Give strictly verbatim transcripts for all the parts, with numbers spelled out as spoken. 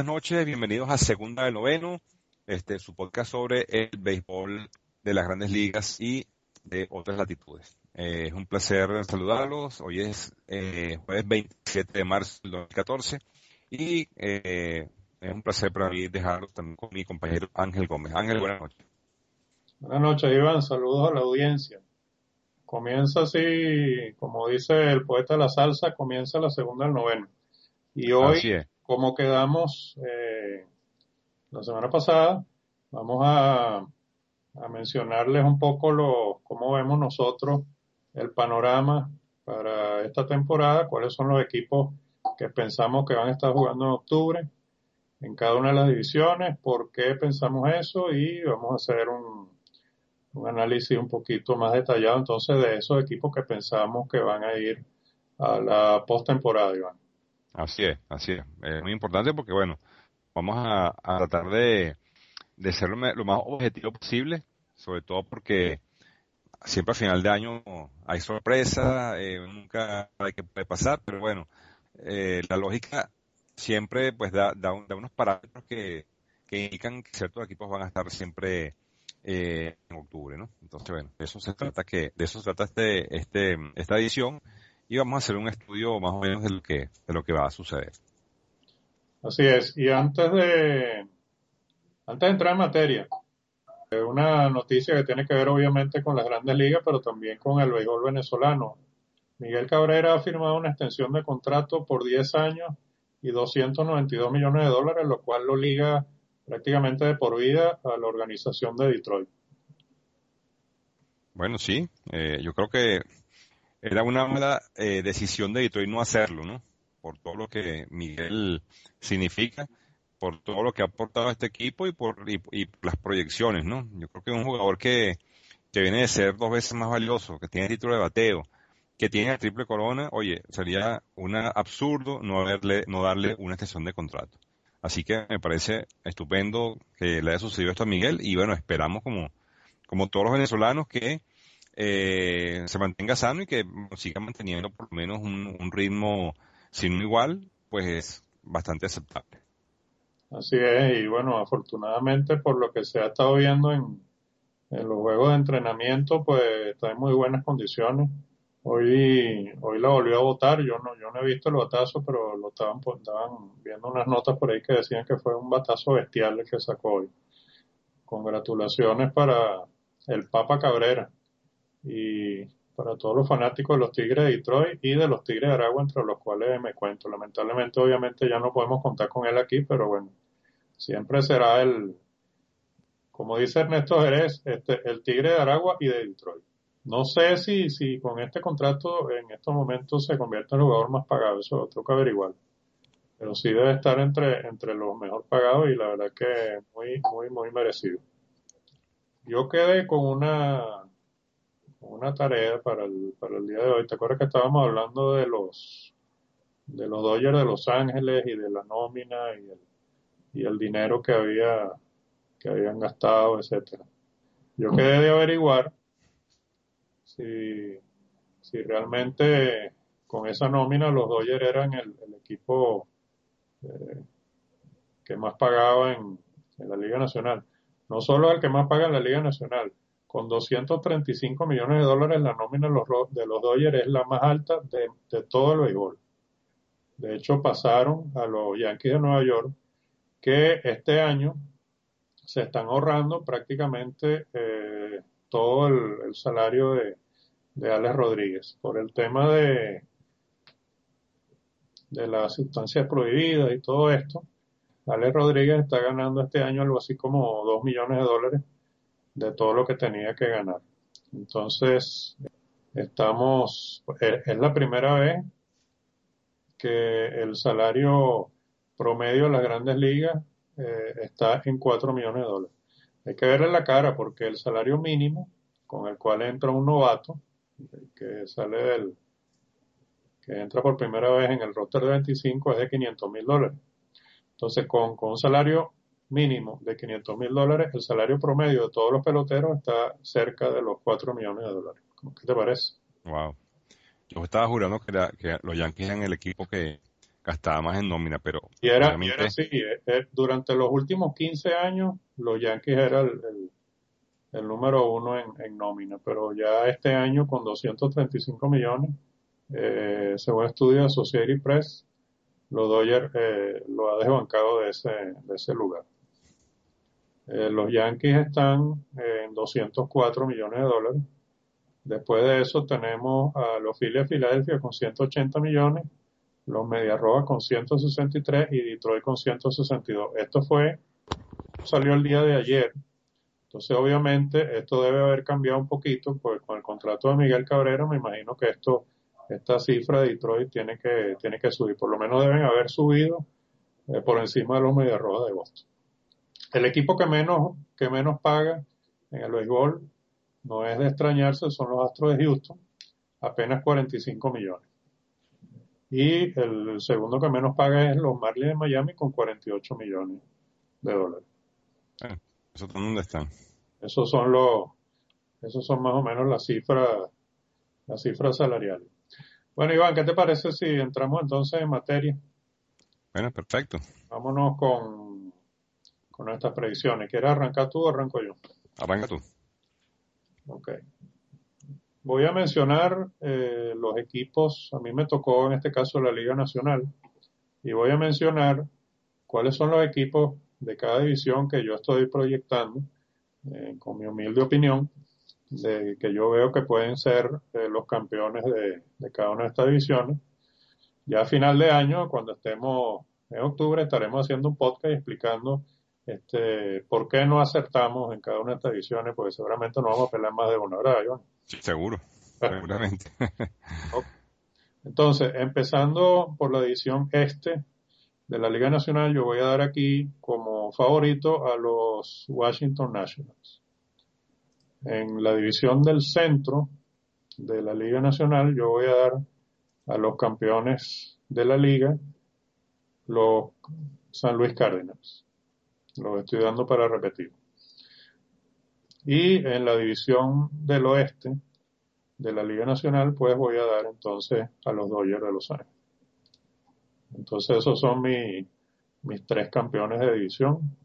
buenas noches, bienvenidos a Segunda del Noveno, este, su podcast sobre el béisbol de las Grandes Ligas y de otras latitudes. Eh, es un placer saludarlos, hoy es eh, jueves veintisiete de marzo del dos mil catorce y eh, es un placer para mí dejarlos también con mi compañero Ángel Gómez. Ángel, buenas noches. Buenas noches, Iván, saludos a la audiencia. Comienza así, como dice el poeta de la salsa, comienza la segunda del noveno. Y hoy, Así es. como quedamos eh, la semana pasada, vamos a, a mencionarles un poco lo, cómo vemos nosotros el panorama para esta temporada, cuáles son los equipos que pensamos que van a estar jugando en octubre en cada una de las divisiones, por qué pensamos eso y vamos a hacer un, un análisis un poquito más detallado entonces de esos equipos que pensamos que van a ir a la postemporada, Iván. Así es, así es. Es muy importante porque, bueno, vamos a, a tratar de, de ser lo, me- lo más objetivo posible, sobre todo porque siempre a final de año hay sorpresa, eh, nunca hay que puede pasar, pero bueno, eh, la lógica siempre pues da, da, un- da unos parámetros que, que indican que ciertos equipos van a estar siempre eh, en octubre, ¿no? Entonces, bueno, de eso se trata que, de eso se trata este, este, esta edición y vamos a hacer un estudio más o menos de lo que, de lo que va a suceder. Así es. Y antes de, antes de entrar en materia, eh, una noticia que tiene que ver obviamente con las grandes ligas, pero también con el béisbol venezolano. Miguel Cabrera ha firmado una extensión de contrato por diez años y doscientos noventa y dos millones de dólares, lo cual lo liga prácticamente de por vida a la organización de Detroit. Bueno, sí, eh, yo creo que era una mala eh, decisión de Detroit no hacerlo, ¿no? Por todo lo que Miguel significa, por todo lo que ha aportado a este equipo y por y, y las proyecciones, ¿no? Yo creo que es un jugador que, que viene de ser dos veces más valioso, que tiene título de bateo, que tiene la triple corona, oye, sería un absurdo no haberle, no darle una extensión de contrato. Así que me parece estupendo que le haya sucedido esto a Miguel y bueno, esperamos como, como todos los venezolanos que eh, se mantenga sano y que siga manteniendo por lo menos un, un ritmo, si no igual, pues bastante aceptable. Así es, y bueno, afortunadamente por lo que se ha estado viendo en, en los juegos de entrenamiento, pues está en muy buenas condiciones. Hoy, hoy la volvió a votar, yo no, yo no he visto el batazo, pero lo estaban, pues, estaban viendo unas notas por ahí que decían que fue un batazo bestial el que sacó hoy. Congratulaciones para el Papa Cabrera y para todos los fanáticos de los Tigres de Detroit y de los Tigres de Aragua, entre los cuales me cuento. Lamentablemente, obviamente ya no podemos contar con él aquí, pero bueno, siempre será el, como dice Ernesto Jerez, este, el Tigre de Aragua y de Detroit. No sé si, si con este contrato en estos momentos se convierte en el jugador más pagado, eso lo tengo que averiguar. Pero sí debe estar entre, entre los mejor pagados y la verdad que muy, muy, muy merecido. Yo quedé con una, con una tarea para el, para el día de hoy. ¿Te acuerdas que estábamos hablando de los, de los Dodgers de Los Ángeles y de la nómina y el, y el dinero que había, que habían gastado, etcétera? Yo quedé de averiguar si, si realmente con esa nómina los Dodgers eran el, el equipo eh, que más pagaba en, en la Liga Nacional. No solo el que más paga en la Liga Nacional, con doscientos treinta y cinco millones de dólares la nómina de los, de los Dodgers es la más alta de, de todo el béisbol. De hecho, pasaron a los Yankees de Nueva York, que este año se están ahorrando prácticamente eh, todo el, el salario de, de Alex Rodríguez por el tema de, de las sustancias prohibidas y todo esto. Alex Rodríguez está ganando este año algo así como dos millones de dólares de todo lo que tenía que ganar. Entonces, estamos, es es la primera vez que el salario promedio de las grandes ligas eh, está en cuatro millones de dólares. Hay que verle la cara porque el salario mínimo con el cual entra un novato, que sale del, que entra por primera vez en el roster de veinticinco, es de quinientos mil dólares. Entonces, con, con un salario mínimo de quinientos mil dólares, el salario promedio de todos los peloteros está cerca de los cuatro millones de dólares. ¿Qué te parece? Wow. Yo estaba jurando que, era- que los Yankees eran el equipo que, gastaba más en nómina, pero Y era, y era obviamente, así, eh, eh, durante los últimos quince años, los Yankees eran el, el- el número uno en, en nómina, pero ya este año con doscientos treinta y cinco millones, eh, según estudio de Associated Press, los Dodgers eh, lo ha desbancado de ese, de ese lugar. Eh, los Yankees están eh, en doscientos cuatro millones de dólares. Después de eso tenemos a los Phillies de Filadelfia con ciento ochenta millones, los Medias Rojas con ciento sesenta y tres y Detroit con ciento sesenta y dos. Esto fue, salió el día de ayer. Entonces, obviamente, esto debe haber cambiado un poquito, pues con el contrato de Miguel Cabrera, me imagino que esto, esta cifra de Detroit tiene que, tiene que subir. Por lo menos deben haber subido eh, por encima de los Medias Rojas de Boston. El equipo que menos, que menos paga en el béisbol, no es de extrañarse, son los Astros de Houston, apenas cuarenta y cinco millones. Y el segundo que menos paga es los Marlins de Miami con cuarenta y ocho millones de dólares. eh, eso dónde están. Esos son los, esos son más o menos las cifras, las cifras salariales. Bueno, Iván, ¿qué te parece si entramos entonces en materia? Bueno, perfecto. Vámonos con, con nuestras predicciones. ¿Quieres arrancar tú o arranco yo? Arranca tú. Ok. Voy a mencionar eh, los equipos, a mí me tocó en este caso la Liga Nacional, y voy a mencionar cuáles son los equipos de cada división que yo estoy proyectando, eh, con mi humilde opinión, de que yo veo que pueden ser eh, los campeones de, de cada una de estas divisiones. Ya a final de año, cuando estemos en octubre, estaremos haciendo un podcast explicando este, por qué no acertamos en cada una de estas divisiones, porque seguramente no vamos a pelear más de una hora, Iván. Sí, seguro, seguramente. Ok. Entonces, empezando por la división este de la Liga Nacional, yo voy a dar aquí como favorito a los Washington Nationals. En la división del centro de la Liga Nacional, yo voy a dar a los campeones de la liga, los San Luis Cardinals. Los estoy dando para repetir. Y en la división del oeste de la Liga Nacional, pues voy a dar entonces a los Dodgers de Los Ángeles. Entonces esos son mi, mis tres campeones de división.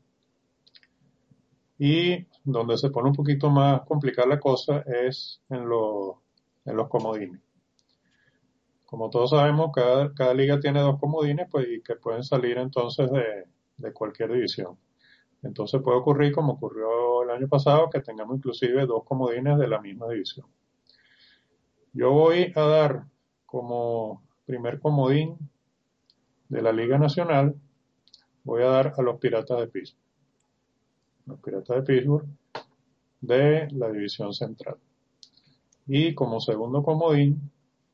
Y donde se pone un poquito más complicada la cosa es en, lo, en los comodines. Como todos sabemos, cada, cada liga tiene dos comodines, pues, y que pueden salir entonces de, de cualquier división. Entonces puede ocurrir, como ocurrió el año pasado, que tengamos inclusive dos comodines de la misma división. Yo voy a dar como primer comodín de la Liga Nacional, voy a dar a los Piratas de Pittsburgh. Los Piratas de Pittsburgh de la División Central. Y como segundo comodín,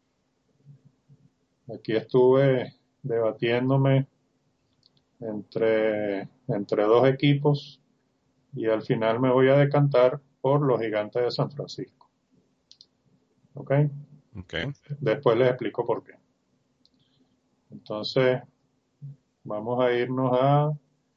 aquí estuve debatiéndome entre, entre dos equipos y al final me voy a decantar por los Gigantes de San Francisco. ¿Ok? Okay. Después les explico por qué. Entonces, vamos a irnos a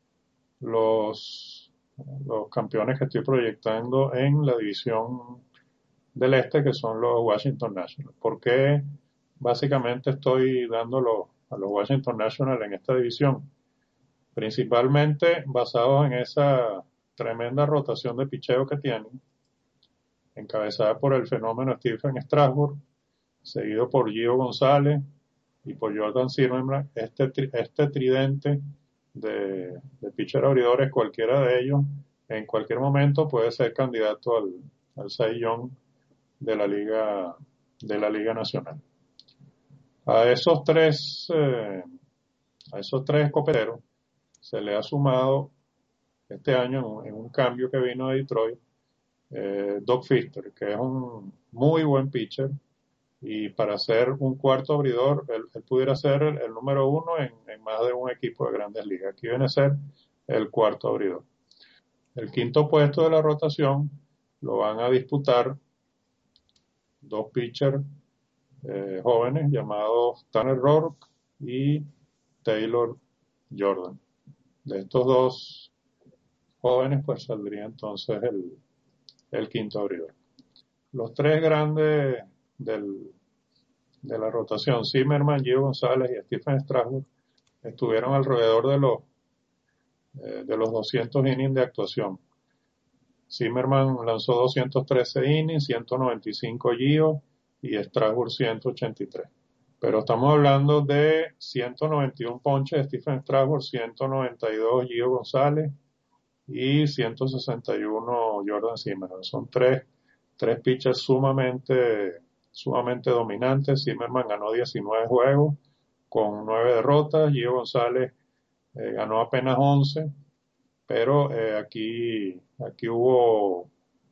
los, los campeones que estoy proyectando en la división del este, que son los Washington Nationals. ¿Por qué básicamente estoy dándolo a los Washington Nationals en esta división? Principalmente basados en esa tremenda rotación de picheo que tienen, encabezada por el fenómeno Stephen Strasburg, seguido por Gio González y por Jordan Zimmerman. Este, este tridente de, de pitcher abridores, cualquiera de ellos, en cualquier momento puede ser candidato al, al Cy Young de la Liga, de la Liga Nacional. A esos tres, eh, a esos tres copeteros se le ha sumado este año en un, en un cambio que vino de Detroit, eh, Doug Fister, que es un muy buen pitcher, y para ser un cuarto abridor, él, él pudiera ser el, el número uno en, en más de un equipo de Grandes Ligas. Aquí viene a ser el cuarto abridor. El quinto puesto de la rotación lo van a disputar dos pitchers eh, jóvenes llamados Tanner Rourke y Taylor Jordan. De estos dos jóvenes, pues saldría entonces el, el quinto abridor. Los tres grandes del, de la rotación, Zimmerman, Gio González y Stephen Strasburg, estuvieron alrededor de los, eh, de los doscientos innings de actuación. Zimmerman lanzó doscientos trece innings, ciento noventa y cinco Gio y Strasburg ciento ochenta y tres. Pero estamos hablando de ciento noventa y uno ponches de Stephen Strasburg, ciento noventa y dos Gio González y ciento sesenta y uno Jordan Zimmerman. Son tres, tres pitchers sumamente, sumamente dominantes. Zimmerman ganó diecinueve juegos con nueve derrotas. Gio González eh, ganó apenas once, pero eh, aquí, aquí hubo,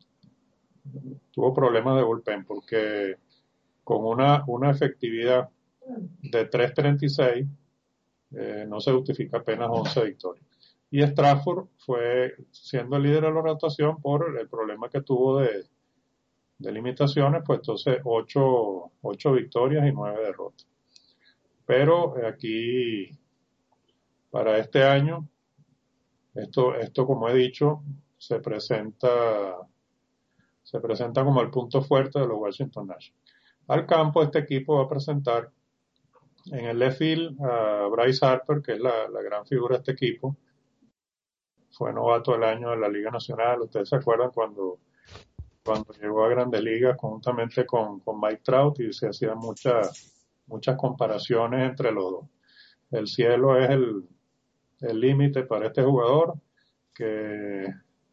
tuvo problemas de bullpen porque con una, una efectividad de tres treinta y seis eh, no se justifica apenas once victorias. Y Strasburg fue siendo el líder de la rotación por el problema que tuvo de, de limitaciones, pues entonces ocho, ocho victorias y nueve derrotas. Pero eh, aquí, para este año, esto, esto como he dicho, se presenta, se presenta como el punto fuerte de los Washington Nationals. Al campo, este equipo va a presentar en el left field a Bryce Harper, que es la, la gran figura de este equipo. Fue novato del año de la Liga Nacional. Ustedes se acuerdan cuando, cuando llegó a Grandes Ligas conjuntamente con, con Mike Trout y se hacían muchas, muchas comparaciones entre los dos. El cielo es el el límite para este jugador, que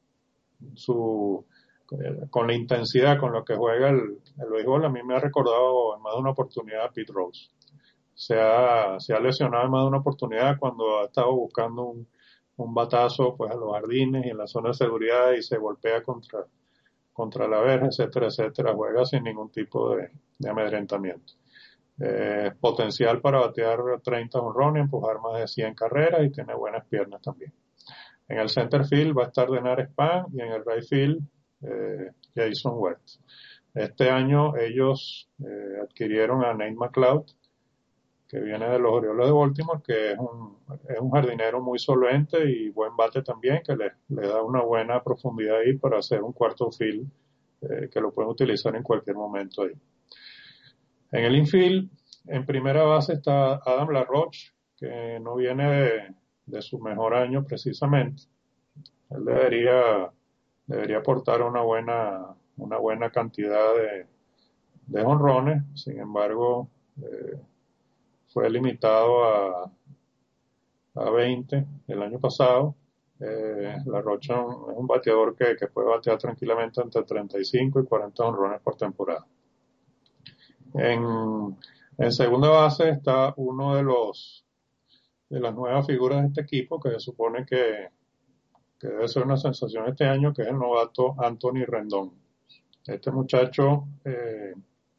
su con la intensidad con la que juega el, el béisbol, a mí me ha recordado en más de una oportunidad a Pete Rose. Se ha, se ha lesionado en más de una oportunidad cuando ha estado buscando un, un batazo pues a los jardines y en la zona de seguridad y se golpea contra, contra la verja, etcétera, etcétera. Juega sin ningún tipo de, de amedrentamiento. Eh, potencial para batear treinta jonrones, empujar más de cien carreras y tiene buenas piernas también. En el center field va a estar Denard Span y en el right field eh, Jason Werth. Este año ellos eh, adquirieron a Nate McLeod, que viene de los Orioles de Baltimore, que es un, es un jardinero muy solvente y buen bate también, que le, le da una buena profundidad ahí para hacer un cuarto field eh, que lo pueden utilizar en cualquier momento ahí. En el infield, en primera base está Adam LaRoche, que no viene de, de su mejor año precisamente. Él debería, debería aportar una buena, una buena cantidad de, de jonrones, sin embargo, eh, fue limitado a, a veinte el año pasado. Eh, LaRoche es un bateador que, que puede batear tranquilamente entre treinta y cinco y cuarenta jonrones por temporada. En, en segunda base está uno de los de las nuevas figuras de este equipo que se supone que, que debe ser una sensación este año, que es el novato Anthony Rendón. Este muchacho eh,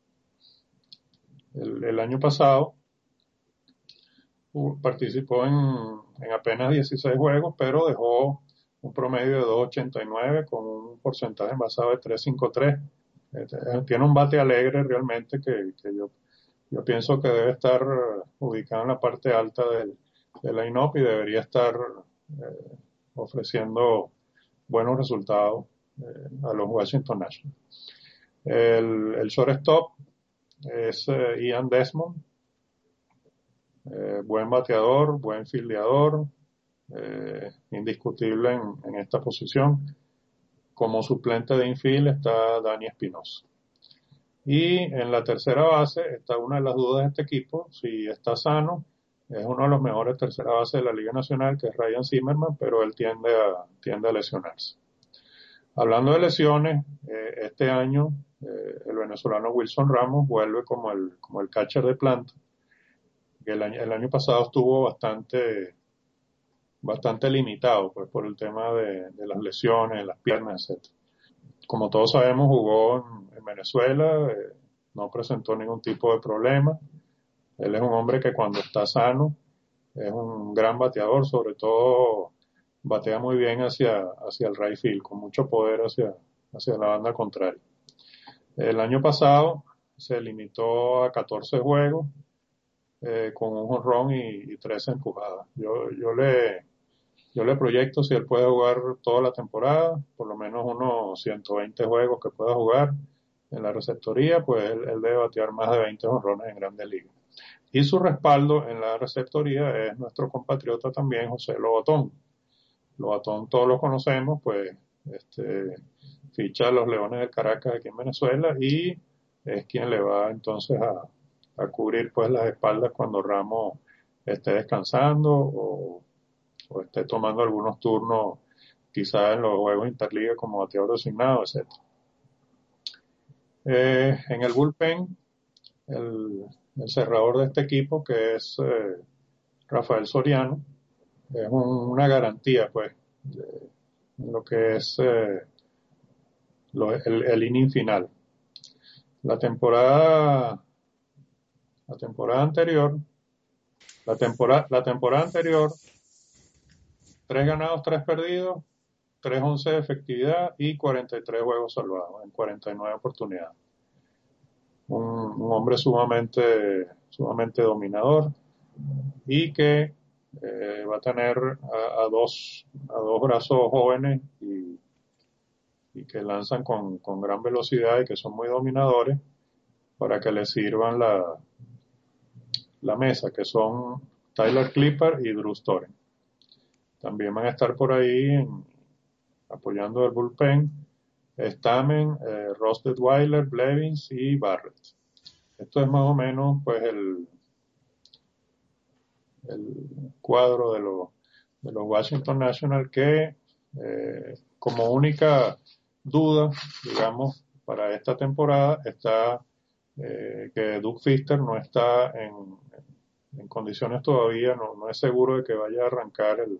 el, el año pasado uh, participó en, en apenas dieciséis juegos, pero dejó un promedio de dos ochenta y nueve con un porcentaje envasado de tres cincuenta y tres. Este, tiene un bate alegre realmente que, que yo Yo pienso que debe estar ubicado en la parte alta del, del line-up y debería estar eh, ofreciendo buenos resultados eh, a los Washington Nationals. El, el shortstop es eh, Ian Desmond, eh, buen bateador, buen fildeador, eh, indiscutible en, en esta posición. Como suplente de infield está Dani Espinosa. Y en la tercera base está una de las dudas de este equipo, si está sano, es uno de los mejores tercera base de la Liga Nacional, que es Ryan Zimmerman, pero él tiende a, tiende a lesionarse. Hablando de lesiones, eh, este año eh, el venezolano Wilson Ramos vuelve como el, como el catcher de planta, que el año, el año pasado estuvo bastante, bastante limitado pues, por el tema de, de las lesiones, las piernas, etcétera. Como todos sabemos, jugó en, en Venezuela, eh, no presentó ningún tipo de problema. Él es un hombre que cuando está sano es un gran bateador, sobre todo batea muy bien hacia, hacia el right field, con mucho poder hacia, hacia la banda contraria. El año pasado se limitó a catorce juegos eh, con un jonrón y, y trece empujadas. Yo, yo le yo le proyecto si él puede jugar toda la temporada, por lo menos unos ciento veinte juegos que pueda jugar en la receptoría, pues él, él debe batear más de veinte jonrones en Grandes Ligas. Y su respaldo en la receptoría es nuestro compatriota también, José Lobatón. Lobatón todos lo conocemos, pues este, ficha a los Leones del Caracas aquí en Venezuela y es quien le va entonces a, a cubrir pues las espaldas cuando Ramos esté descansando o, o esté tomando algunos turnos quizás en los juegos interliga como bateador designado, etcétera. Eh, en el bullpen, el, el cerrador de este equipo, que es eh, Rafael Soriano, es un, una garantía, pues, de lo que es eh, lo, el, el inning final. La temporada, la temporada anterior, la temporada, la temporada anterior, tres ganados, tres perdidos, tres once de efectividad y cuarenta y tres juegos salvados en cuarenta y nueve oportunidades. Un, un hombre sumamente, sumamente dominador y que eh, va a tener a, a, dos, a dos brazos jóvenes y, y que lanzan con, con gran velocidad y que son muy dominadores para que le sirvan la, la mesa, que son Tyler Clipper y Drew Storen. También van a estar por ahí en, apoyando el bullpen Stamen, eh, Ross Detweiler, Blevins y Barrett. Esto es más o menos pues el, el cuadro de, lo, de los Washington Nationals que eh, como única duda, digamos, para esta temporada está eh, que Doug Fister no está en, en condiciones todavía, no, no es seguro de que vaya a arrancar el,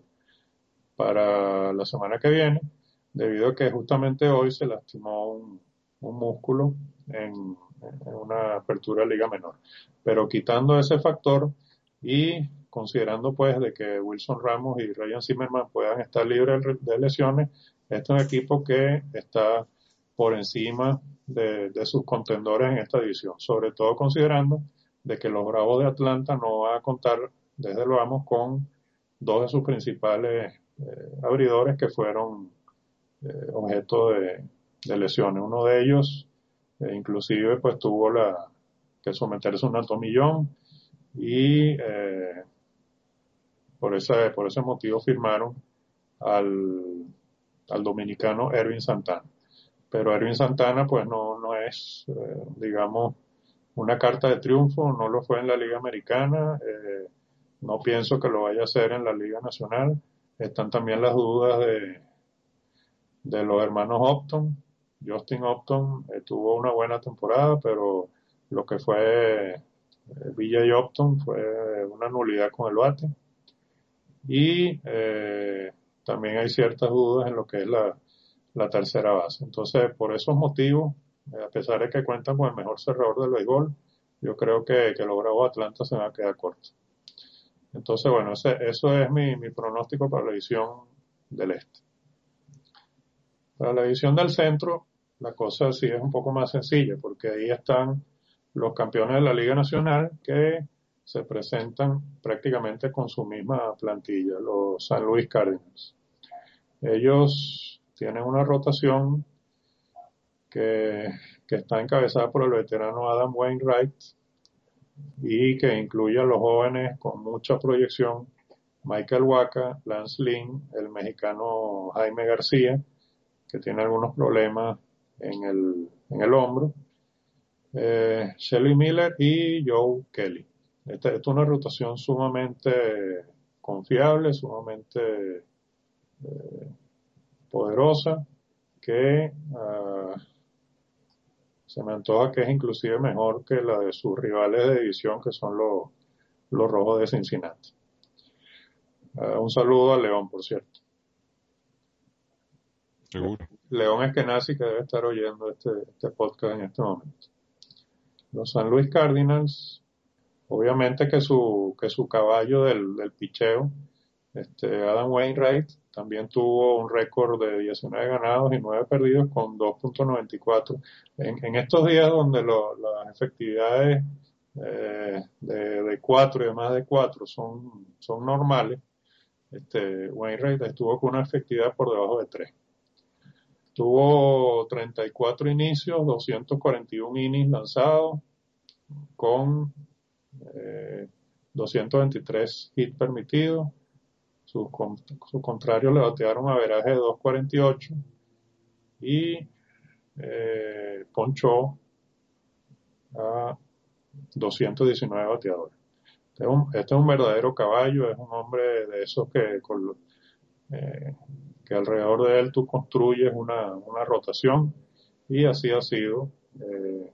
para la semana que viene, debido a que justamente hoy se lastimó un, un músculo en, en una apertura de liga menor. Pero quitando ese factor y considerando pues de que Wilson Ramos y Ryan Zimmerman puedan estar libres de lesiones, este es un equipo que está por encima de, de sus contendores en esta división, sobre todo considerando de que los Bravos de Atlanta no van a contar desde lo vamos con dos de sus principales eh, abridores que fueron eh, objeto de, de lesiones. Uno de ellos eh, inclusive pues tuvo la que someterse a un atomillón y eh, por ese, por ese motivo firmaron al, al dominicano Ervin Santana. Pero Ervin Santana pues no, no es, eh, digamos, una carta de triunfo, no lo fue en la Liga Americana, eh, no pienso que lo vaya a hacer en la Liga Nacional. Están también las dudas de, de los hermanos Upton. Justin Upton eh, tuvo una buena temporada, pero lo que fue eh, V J Upton fue una nulidad con el bate. Y eh, también hay ciertas dudas en lo que es la, la tercera base. Entonces, por esos motivos, eh, a pesar de que cuentan con el mejor cerrador del béisbol, yo creo que, que los Bravos de Atlanta se van a quedar cortos. Entonces, bueno, ese, eso es mi, mi pronóstico para la división del este. Para la división del centro, la cosa sí es un poco más sencilla, porque ahí están los campeones de la Liga Nacional que se presentan prácticamente con su misma plantilla, los San Luis Cardinals. Ellos tienen una rotación que, que está encabezada por el veterano Adam Wainwright y que incluye a los jóvenes con mucha proyección, Michael Wacha, Lance Lynn, el mexicano Jaime García, que tiene algunos problemas en el, en el hombro, eh, Shelly Miller y Joe Kelly. Esta, esta es una rotación sumamente confiable, sumamente eh, poderosa, que uh, se me antoja que es inclusive mejor que la de sus rivales de división, que son los, los Rojos de Cincinnati. Uh, un saludo a León, por cierto. Seguro. León Eskenazi, que debe estar oyendo este, este podcast en este momento. Los San Luis Cardinals, obviamente que su, que su caballo del, del picheo, este Adam Wainwright, también tuvo un récord de diecinueve ganados y nueve perdidos con dos punto noventa y cuatro. En, en estos días donde lo, las efectividades eh, de, de cuatro y de más de cuatro son, son normales, este Wainwright estuvo con una efectividad por debajo de tres. Tuvo treinta y cuatro inicios, doscientos cuarenta y uno innings lanzados, con eh, doscientos veintitrés hits permitidos. Sus, sus contrarios le batearon averaje de dos cuarenta y ocho y eh, ponchó a doscientos diecinueve bateadores. Este es, un, este es un verdadero caballo, es un hombre de esos que, con, eh, que alrededor de él tú construyes una, una rotación, y así ha sido. Eh,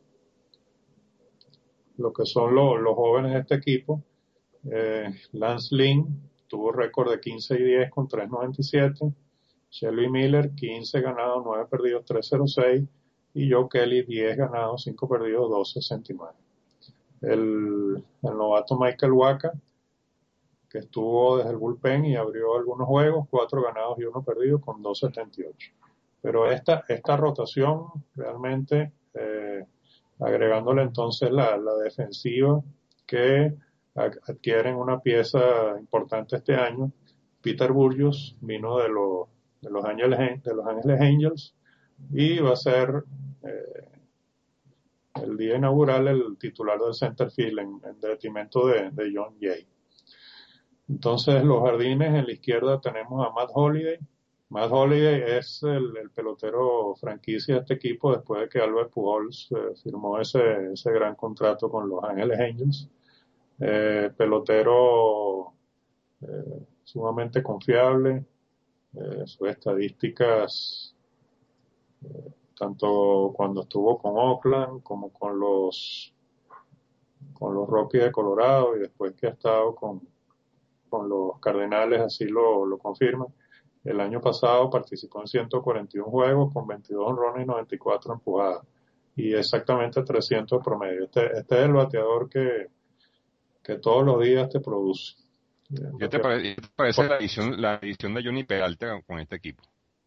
lo que son lo, los jóvenes de este equipo. Eh, Lance Lynn tuvo récord de quince y diez con tres noventa y siete. Shelby Miller, quince ganados, nueve perdidos, tres cero seis. Y Joe Kelly, diez ganados, cinco perdidos, dos sesenta y nueve. El, el novato Michael Wacha, que estuvo desde el bullpen y abrió algunos juegos, cuatro ganados y uno perdido con dos setenta y ocho. Pero esta, esta rotación realmente, eh, agregándole entonces la, la defensiva que adquieren una pieza importante este año. Peter Burgos vino de los, de los Ángeles, de los Ángeles Angels, y va a ser eh, el día inaugural el titular del center field en, en detrimento de, de John Jay. Entonces, los jardines, en la izquierda tenemos a Matt Holliday. Matt Holliday es el, el pelotero franquicia de este equipo después de que Albert Pujols eh, firmó ese, ese gran contrato con los Ángeles Angels. Eh, pelotero eh, sumamente confiable. Eh, sus estadísticas, eh, tanto cuando estuvo con Oakland como con los con los Rockies de Colorado, y después que ha estado con con los Cardenales, así lo, lo confirman. El año pasado participó en ciento cuarenta y uno juegos con veintidós honrones y noventa y cuatro empujadas, y exactamente trescientos de promedio. Este, este es el bateador que, que todos los días te produce. ¿Qué te parece, qué te parece la edición, la edición de Johnny Peralta con este equipo?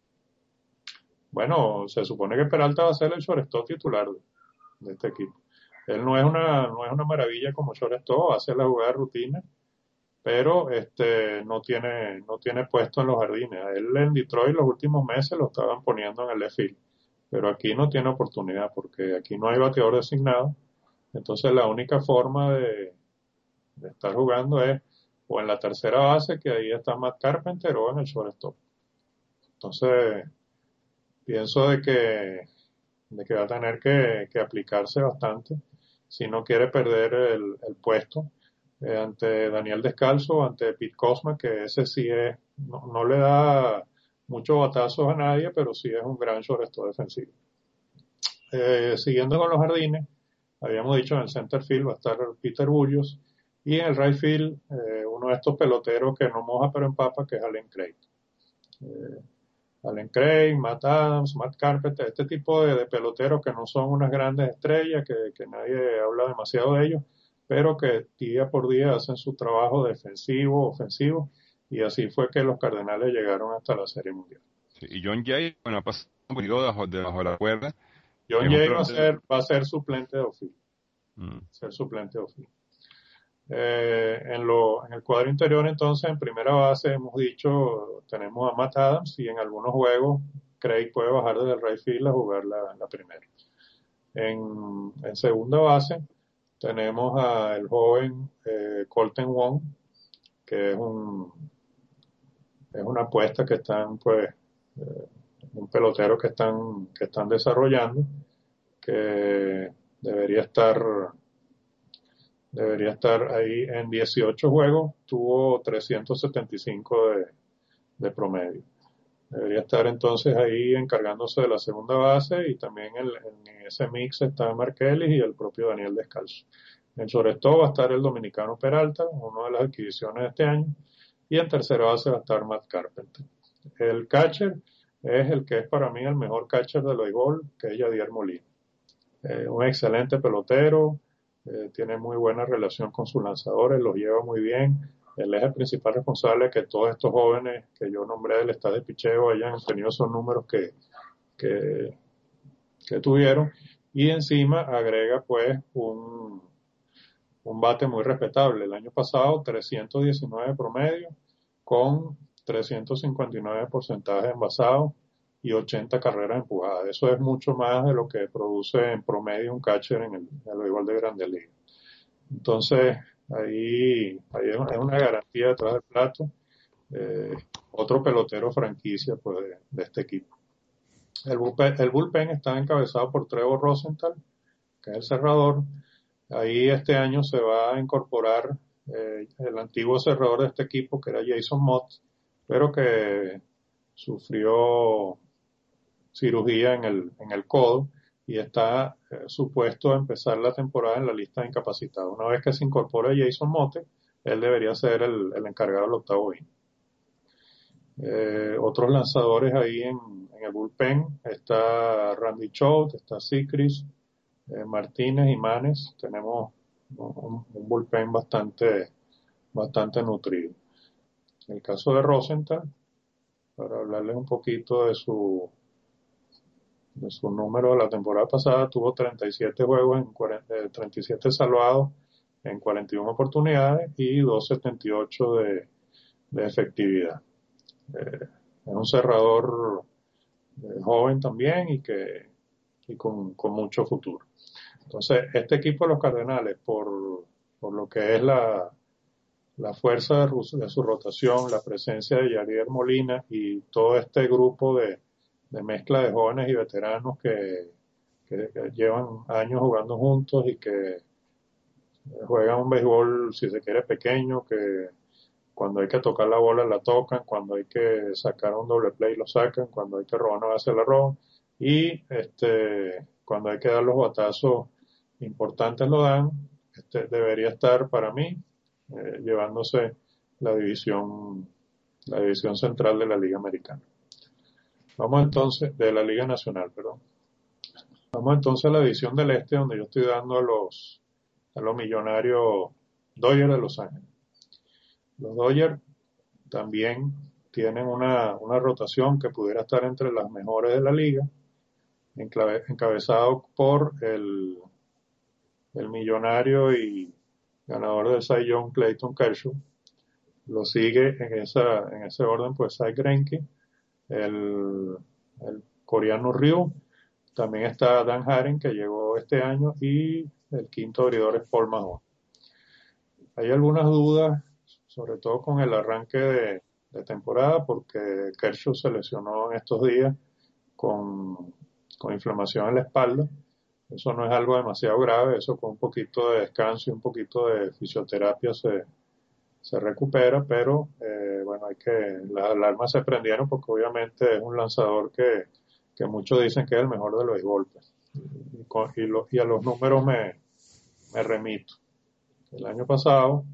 Bueno, se supone que Peralta va a ser el shortstop titular de, de este equipo. Él no es una, no es una maravilla como shortstop, hace la jugada de rutina, pero este no tiene no tiene puesto en los jardines. A él en Detroit los últimos meses lo estaban poniendo en el left field, pero aquí no tiene oportunidad porque aquí no hay bateador designado. Entonces la única forma de, de estar jugando es o en la tercera base, que ahí está Matt Carpenter, o en el shortstop. Entonces pienso de que de que va a tener que, que aplicarse bastante si no quiere perder el, el puesto eh, ante Daniel Descalso, ante Pete Cosma, que ese sí es, no, no le da muchos batazos a nadie, pero sí es un gran shortstop defensivo. Eh, siguiendo con los jardines, habíamos dicho en el center field va a estar Peter Burgos, y en el right field eh, uno de estos peloteros que no moja pero empapa, que es Allen Craig. Eh, Allen Craig, Matt Adams, Matt Carpenter, este tipo de, de peloteros que no son unas grandes estrellas, que, que nadie habla demasiado de ellos, pero que día por día hacen su trabajo defensivo, ofensivo, y así fue que los Cardenales llegaron hasta la Serie Mundial. Sí, y John Jay, bueno, ha pasado un poquito debajo, debajo de la cuerda. John Es un Jay va a pelotero. ser, va a ser suplente de Ophir, Mm. ser suplente de Ophir. Eh, en, lo, en el cuadro interior, entonces, en primera base, hemos dicho, tenemos a Matt Adams, y en algunos juegos Craig puede bajar desde el right field a jugar la, la primera. En, en segunda base tenemos al joven eh, Colton Wong, que es un es una apuesta que están, pues, eh, un pelotero que están que están desarrollando, que debería estar debería estar ahí en dieciocho juegos, tuvo trescientos setenta y cinco de, de promedio. Debería estar entonces ahí encargándose de la segunda base, y también en, en ese mix está Mark Ellis y el propio Daniel Descalso. En shortstop va a estar el dominicano Peralta, una de las adquisiciones de este año, y en tercera base va a estar Matt Carpenter. El catcher es el que es para mí el mejor catcher del béisbol, que es Yadier Molina. Eh, un excelente pelotero, eh, tiene muy buena relación con sus lanzadores, los lleva muy bien. Él es el principal responsable de que todos estos jóvenes que yo nombré del estado de picheo hayan tenido esos números que, que, que tuvieron, y encima agrega pues un, un bate muy respetable. El año pasado trescientos diecinueve promedio con trescientos cincuenta y nueve porcentaje envasado y ochenta carreras empujadas. Eso es mucho más de lo que produce en promedio un catcher en el, en el béisbol de Grandes Ligas. Entonces, ahí, ahí es una, es una garantía detrás del plato. Eh, Otro pelotero franquicia pues, de, de este equipo. El bullpen, el bullpen está encabezado por Trevor Rosenthal, que es el cerrador. Ahí este año se va a incorporar eh, el antiguo cerrador de este equipo, que era Jason Mott, pero que sufrió cirugía en el, en el codo y está eh, supuesto a empezar la temporada en la lista de incapacitados. Una vez que se incorpore Jason Motte, él debería ser el, el encargado del octavo inning. Eh, otros lanzadores ahí en, en el bullpen está Randy Schultz, está Sicris, eh, Martínez y Manes. Tenemos un, un bullpen bastante, bastante nutrido. En el caso de Rosenthal, para hablarles un poquito de su, de su número de la temporada pasada, tuvo treinta y siete juegos, en cuarenta, eh, treinta y siete salvados en cuarenta y una oportunidades y dos punto setenta y ocho de, de efectividad. Eh, es un cerrador eh, joven también y que y con, con mucho futuro. Entonces, este equipo de los Cardenales, por, por lo que es la, la fuerza de, de su rotación, la presencia de Yadier Molina y todo este grupo de, de mezcla de jóvenes y veteranos que, que, que llevan años jugando juntos y que juegan un béisbol, si se quiere, pequeño, que cuando hay que tocar la bola la tocan, cuando hay que sacar un doble play lo sacan, cuando hay que robar no hace la roban y este, cuando hay que dar los batazos importantes lo dan. Este, debería estar para mí eh, llevándose la división la división central de la Liga Americana. Vamos entonces, de la Liga Nacional, perdón. Vamos entonces a la división del Este, donde yo estoy dando a los, a los millonarios Dodgers de Los Ángeles. Los Dodgers también tienen una, una rotación que pudiera estar entre las mejores de la liga, encabezado por el, el millonario y ganador del Cy Young Clayton Kershaw. Lo sigue en, esa, en ese orden pues Cy Greinke, el, el coreano Ryu, también está Dan Haren que llegó este año y el quinto abridor es Paul Mahon. Hay algunas dudas, sobre todo con el arranque de, de temporada, porque Kershaw se lesionó en estos días con, con inflamación en la espalda. Eso no es algo demasiado grave, eso con un poquito de descanso y un poquito de fisioterapia se, se recupera, pero eh, bueno, hay que, las alarmas se prendieron porque obviamente es un lanzador que, que muchos dicen que es el mejor de los golpes. Y, con, y, lo, y a los números me, me remito. El año pasado,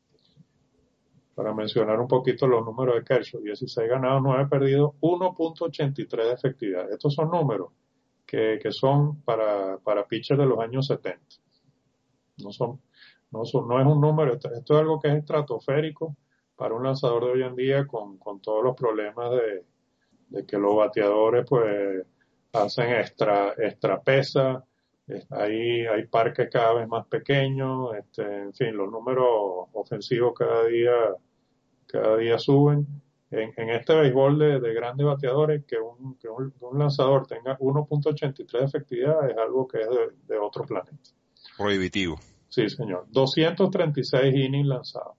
para mencionar un poquito los números de Kershaw, dieciséis ganados, nueve perdidos, uno punto ochenta y tres de efectividad. Estos son números que, que son para, para pitchers de los años setenta. No son, no son, no es un número, esto, esto es algo que es estratosférico para un lanzador de hoy en día con, con todos los problemas de, de que los bateadores pues hacen extra, extra pesa, hay, hay parques cada vez más pequeños, este, en fin, los números ofensivos cada día, cada día suben. En, en este béisbol de, de grandes bateadores, que un, que un, un lanzador tenga uno punto ochenta y tres de efectividad es algo que es de, de otro planeta. Prohibitivo. Sí, señor. doscientos treinta y seis innings lanzados,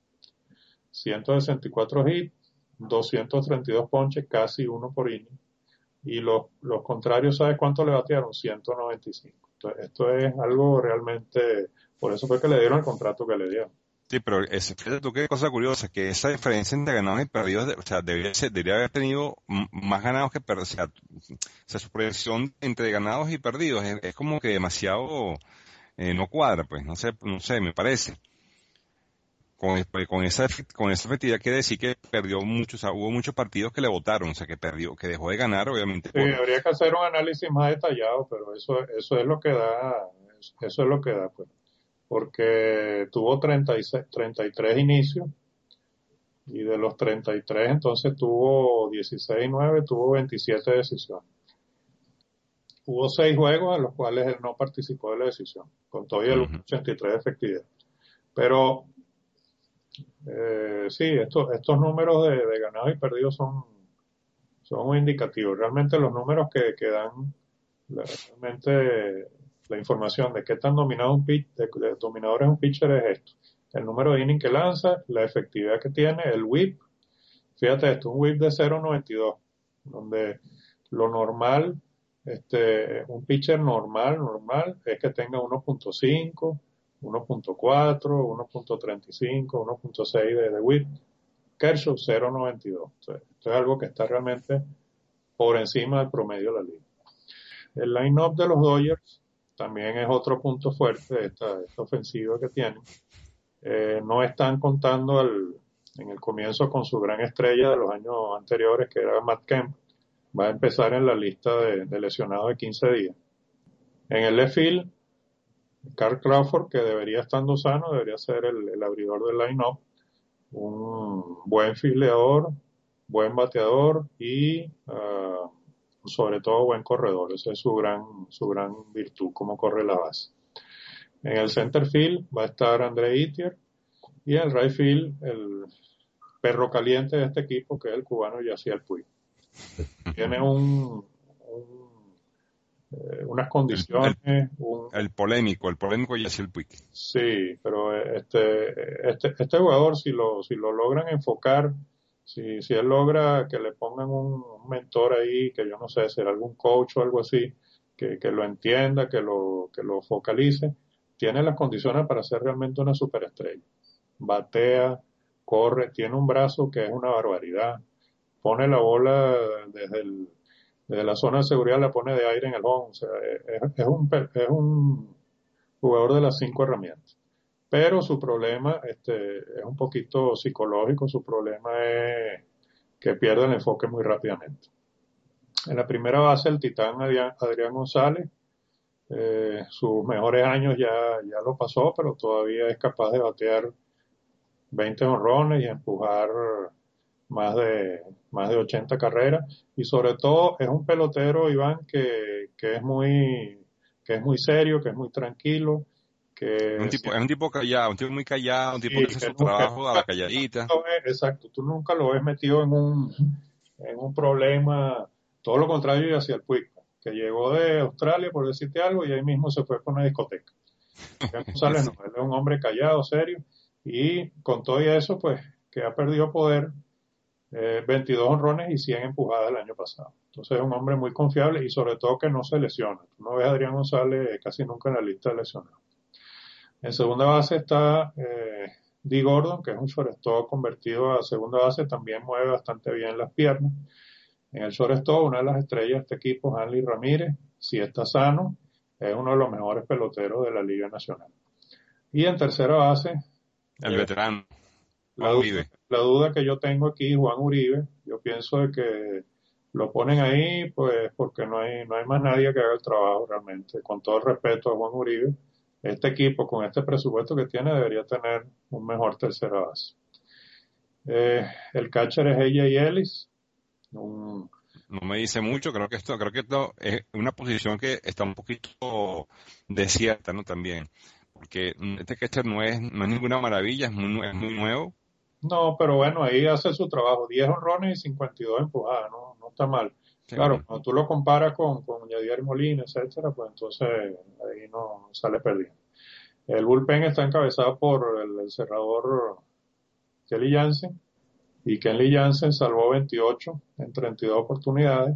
ciento sesenta y cuatro hits, doscientos treinta y dos ponches, casi uno por inning. Y los, los contrarios, ¿sabes cuánto le batearon? ciento noventa y cinco. Entonces, esto es algo realmente, por eso fue que le dieron el contrato que le dieron. Sí, pero ese, fíjate tú qué cosa curiosa, que esa diferencia entre ganados y perdidos, de- o sea, debería, ser- debería haber tenido m- más ganados que perdidos. O sea, o sea, su proyección entre ganados y perdidos es, es como que demasiado, eh, no cuadra, pues, no sé, no sé, me parece. Con, pues, con esa, efe- con esa efectividad quiere decir que perdió muchos, o sea, hubo muchos partidos que le votaron, o sea, que perdió, que dejó de ganar, obviamente, Sí, por, habría que hacer un análisis más detallado, pero eso, eso es lo que da, eso es lo que da, pues. Porque tuvo treinta y seis, treinta y tres inicios y de los treinta y tres entonces tuvo dieciséis nueve, tuvo veintisiete decisiones. Hubo seis juegos en los cuales él no participó de la decisión, con todo y el ujú. ochenta y tres de efectividad. Pero eh, sí, estos, estos números de, de ganados y perdidos son, son muy indicativos. Realmente los números que, que dan realmente la información de qué tan dominado un pitch, de, de dominador es un pitcher es esto. El número de inning que lanza, la efectividad que tiene, el whip. Fíjate esto, un whip de cero punto noventa y dos, donde lo normal, este, un pitcher normal, normal, es que tenga uno punto cinco, uno punto cuatro, uno punto treinta y cinco, uno punto seis de, de whip. Kershaw cero punto noventa y dos. Entonces, esto es algo que está realmente por encima del promedio de la liga. El line-up de los Dodgers también es otro punto fuerte de esta, esta ofensiva que tienen. Eh, no están contando al, en el comienzo con su gran estrella de los años anteriores, que era Matt Kemp. Va a empezar en la lista de, de lesionados de quince días. En el left field, Carl Crawford, que debería estando sano, debería ser el, el abridor del line-up. Un buen fildeador, buen bateador y uh, sobre todo buen corredor. Esa es su gran, su gran virtud, cómo corre la base. En el center field va a estar André Itier y en el right field el perro caliente de este equipo, que es el cubano Yasiel Puig. Tiene un, un eh, unas condiciones, El, el, un, el polémico, el polémico Yasiel Puig. sí, pero este, este, este jugador si lo, si lo logran enfocar, si, si él logra que le pongan un, un mentor ahí, que yo no sé, será algún coach o algo así, que, que lo entienda, que lo, que lo focalice, tiene las condiciones para ser realmente una superestrella. Batea, corre, tiene un brazo que es una barbaridad, pone la bola desde el, desde la zona de seguridad, la pone de aire en el home, o sea, es, es un, es un jugador de las cinco herramientas. Pero su problema este, es un poquito psicológico, su problema es que pierde el enfoque muy rápidamente. En la primera base, el titán Adrián, Adrián González, eh, sus mejores años ya, ya lo pasó, pero todavía es capaz de batear veinte jonrones y empujar más de, más de ochenta carreras. Y sobre todo es un pelotero, Iván, que, que es muy, que es muy serio, que es muy tranquilo, Es un que tipo, es un tipo callado, un tipo muy callado, un tipo sí, que hace que, su nu- que trabajo a la nunca, calladita. lo ves, exacto, tú nunca lo ves metido en un, en un problema, todo lo contrario y hacia el Puig, que llegó de Australia, por decirte algo, y ahí mismo se fue con una discoteca. Adrián González no, Sí. él es un hombre callado, serio, y con todo y eso, pues, que ha perdido poder, eh, veintidós honrones y cien empujadas el año pasado. Entonces es un hombre muy confiable y sobre todo que no se lesiona. Tú no ves a Adrián González casi nunca en la lista de lesionados. En segunda base está eh, Dee Gordon, que es un shortstop convertido a segunda base, también mueve bastante bien las piernas. En el shortstop, una de las estrellas de este equipo, Hanley Ramírez, si está sano, es uno de los mejores peloteros de la Liga Nacional. Y en tercera base, El eh, veterano, la, Juan duda, Uribe. la duda que yo tengo aquí, Juan Uribe, yo pienso de que lo ponen ahí, pues porque no hay, no hay más nadie que haga el trabajo realmente. Con todo el respeto a Juan Uribe, este equipo con este presupuesto que tiene debería tener un mejor tercera base. Eh, el catcher es A J Ellis, un, No me dice mucho, creo que esto, creo que esto es una posición que está un poquito desierta, ¿no? También. Porque este catcher no es, no es ninguna maravilla, es muy, es muy nuevo. no, pero bueno, ahí hace su trabajo, diez honrones y cincuenta y dos empujadas, no, no está mal. Sí, Claro, bueno. cuando tú lo comparas con, con Yadier Molina, etcétera, pues entonces ahí no sale perdido. El bullpen está encabezado por el, el cerrador Kelly Jansen, y Kelly Jansen salvó veintiocho en treinta y dos oportunidades,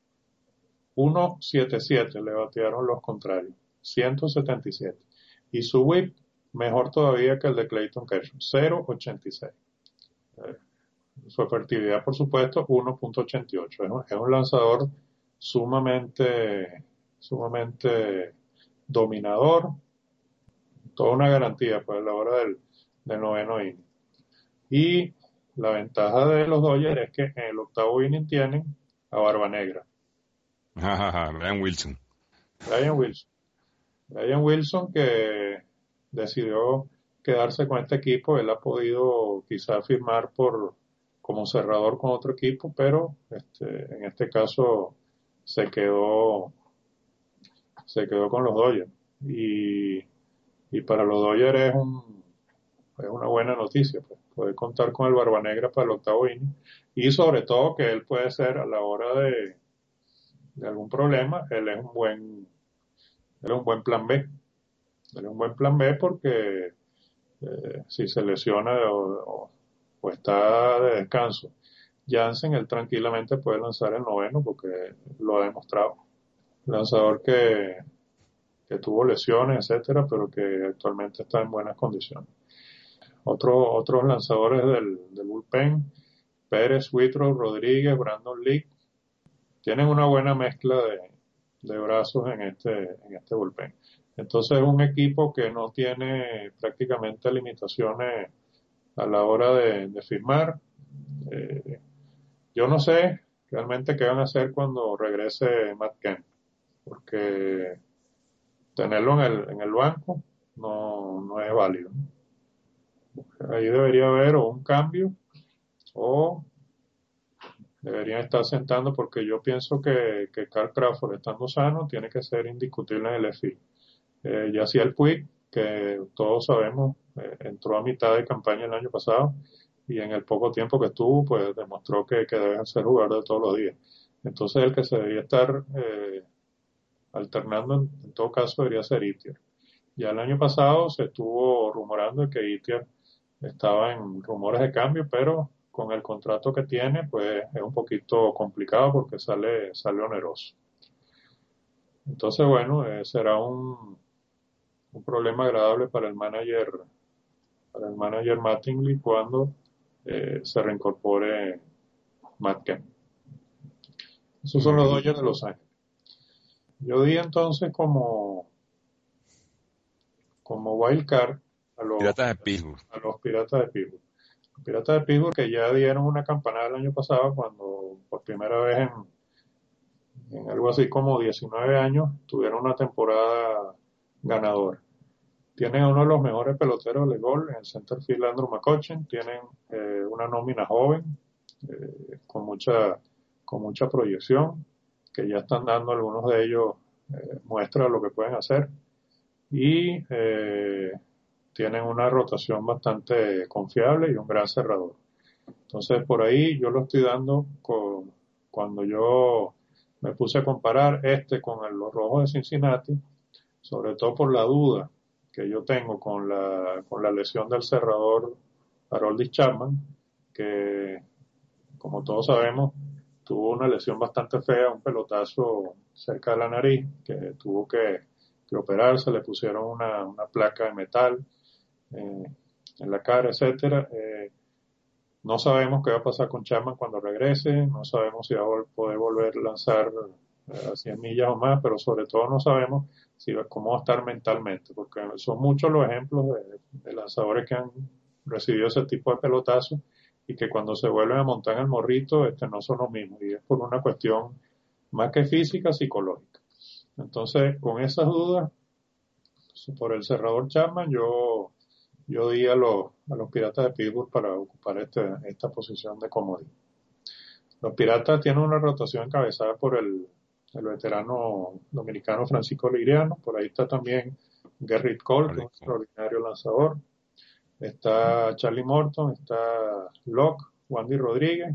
uno punto setenta y siete le batearon los contrarios, ciento setenta y siete. Y su whip, mejor todavía que el de Clayton Kershaw, cero punto ochenta y seis. Eh, su efectividad, por supuesto, uno punto ochenta y ocho. Es un, es un lanzador sumamente, sumamente dominador, toda una garantía pues, a la hora del, del noveno inning. Y la ventaja de los Dodgers es que en el octavo inning tienen a Barba Negra, Brian Wilson. Brian Wilson. Brian Wilson que decidió quedarse con este equipo, él ha podido quizá firmar por como cerrador con otro equipo, pero este, en este caso se quedó, se quedó con los Dodgers. Y, y para los Dodgers es un, es una buena noticia, pues, poder contar con el Barba Negra para el octavo inning y sobre todo que él puede ser a la hora de, de algún problema, él es un buen, Él es un buen plan B. Él es un buen plan B porque eh, si se lesiona o, o, o está de descanso, Jansen, él tranquilamente puede lanzar el noveno porque lo ha demostrado. Lanzador que, que tuvo lesiones, etcétera, pero que actualmente está en buenas condiciones. Otro, otros lanzadores del, del bullpen, Pérez, Whitrow, Rodríguez, Brandon Lee, tienen una buena mezcla de, de brazos en este, en este bullpen. Entonces es un equipo que no tiene prácticamente limitaciones a la hora de, de firmar. Eh, yo no sé realmente qué van a hacer cuando regrese Matt Kemp, porque tenerlo en el, en el banco no, no es válido. Ahí debería haber o un cambio o deberían estar sentando porque yo pienso que, que Carl Crawford estando sano tiene que ser indiscutible en el F I. Eh, Yasiel Puig, que todos sabemos, eh, entró a mitad de campaña el año pasado y en el poco tiempo que estuvo, pues demostró que, que debe ser jugador de todos los días. Entonces el que se debería estar eh, alternando en, en todo caso debería ser Itier. Ya el año pasado se estuvo rumorando de que Itier estaba en rumores de cambio, pero con el contrato que tiene, pues es un poquito complicado porque sale, sale oneroso. Entonces, bueno, eh, será un, un problema agradable para el manager, para el manager Mattingly cuando eh, se reincorpore Matt Kemp. Esos son los Ujú. Dodgers de Los Ángeles. Yo di entonces como, como wild card a los, Piratas de Pittsburgh. a los Piratas de Pittsburgh. Los Piratas de Pittsburgh que ya dieron una campanada el año pasado cuando por primera vez en, en algo así como diecinueve años tuvieron una temporada ganadora. Tienen a uno de los mejores peloteros de gol en el center field, Andrew McCutchen. Tienen eh, una nómina joven, eh, con mucha, con mucha proyección, que ya están dando algunos de ellos eh, muestras de lo que pueden hacer. Y eh, tienen una rotación bastante confiable y un gran cerrador. Entonces, por ahí yo lo estoy dando con, cuando yo me puse a comparar este con el- los Rojos de Cincinnati, sobre todo por la duda que yo tengo con la, con la lesión del cerrador Haroldis Chapman, que como todos sabemos tuvo una lesión bastante fea, un pelotazo cerca de la nariz, que tuvo que, que operarse, le pusieron una, una placa de metal eh, en la cara, etcétera. Eh, no sabemos qué va a pasar con Chapman cuando regrese, no sabemos si va a poder volver a lanzar eh, a cien millas o más, pero sobre todo no sabemos si va, cómo va a estar mentalmente, porque son muchos los ejemplos de, de lanzadores que han recibido ese tipo de pelotazos y que cuando se vuelven a montar en el morrito este, no son los mismos, y es por una cuestión más que física, psicológica. Entonces, con esas dudas, por el cerrador Chapman, yo yo di a los, a los Piratas de Pittsburgh para ocupar este, esta posición de comodín. Los Piratas tienen una rotación encabezada por el, el veterano dominicano Francisco Liriano. Por ahí está también Gerrit Cole, que es un extraordinario lanzador. Está Charlie Morton, está Locke, Wandy Rodríguez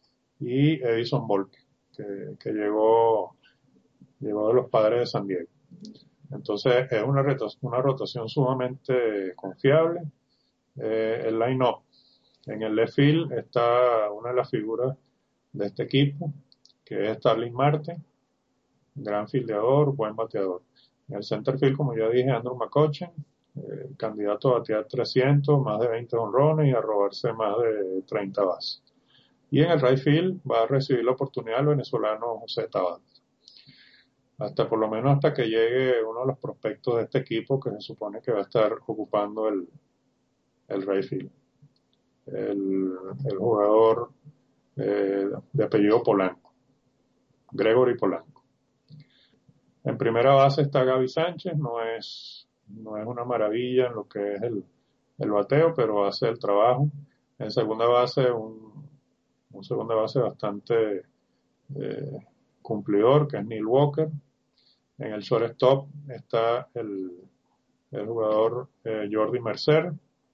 y Edison Volque, que, que llegó, llegó de los Padres de San Diego. Entonces es una, una rotación sumamente confiable. Eh, el line-up. En el left field está una de las figuras de este equipo, que es Starling Marte, gran fildeador, buen bateador. En el center field, como ya dije, Andrew McCutchen, eh, candidato a batear trescientos, más de veinte honrones y a robarse más de treinta bases. Y en el right field va a recibir la oportunidad el venezolano José Tabata. Hasta por lo menos hasta que llegue uno de los prospectos de este equipo que se supone que va a estar ocupando el, el right field. El, el jugador eh, de apellido Polanco, Gregory Polanco. En primera base está Gaby Sánchez, no es, no es una maravilla en lo que es el, el bateo, pero hace el trabajo. En segunda base, un, un segunda base bastante eh, cumplidor, que es Neil Walker. En el shortstop está el, el jugador eh, Jordi Mercer,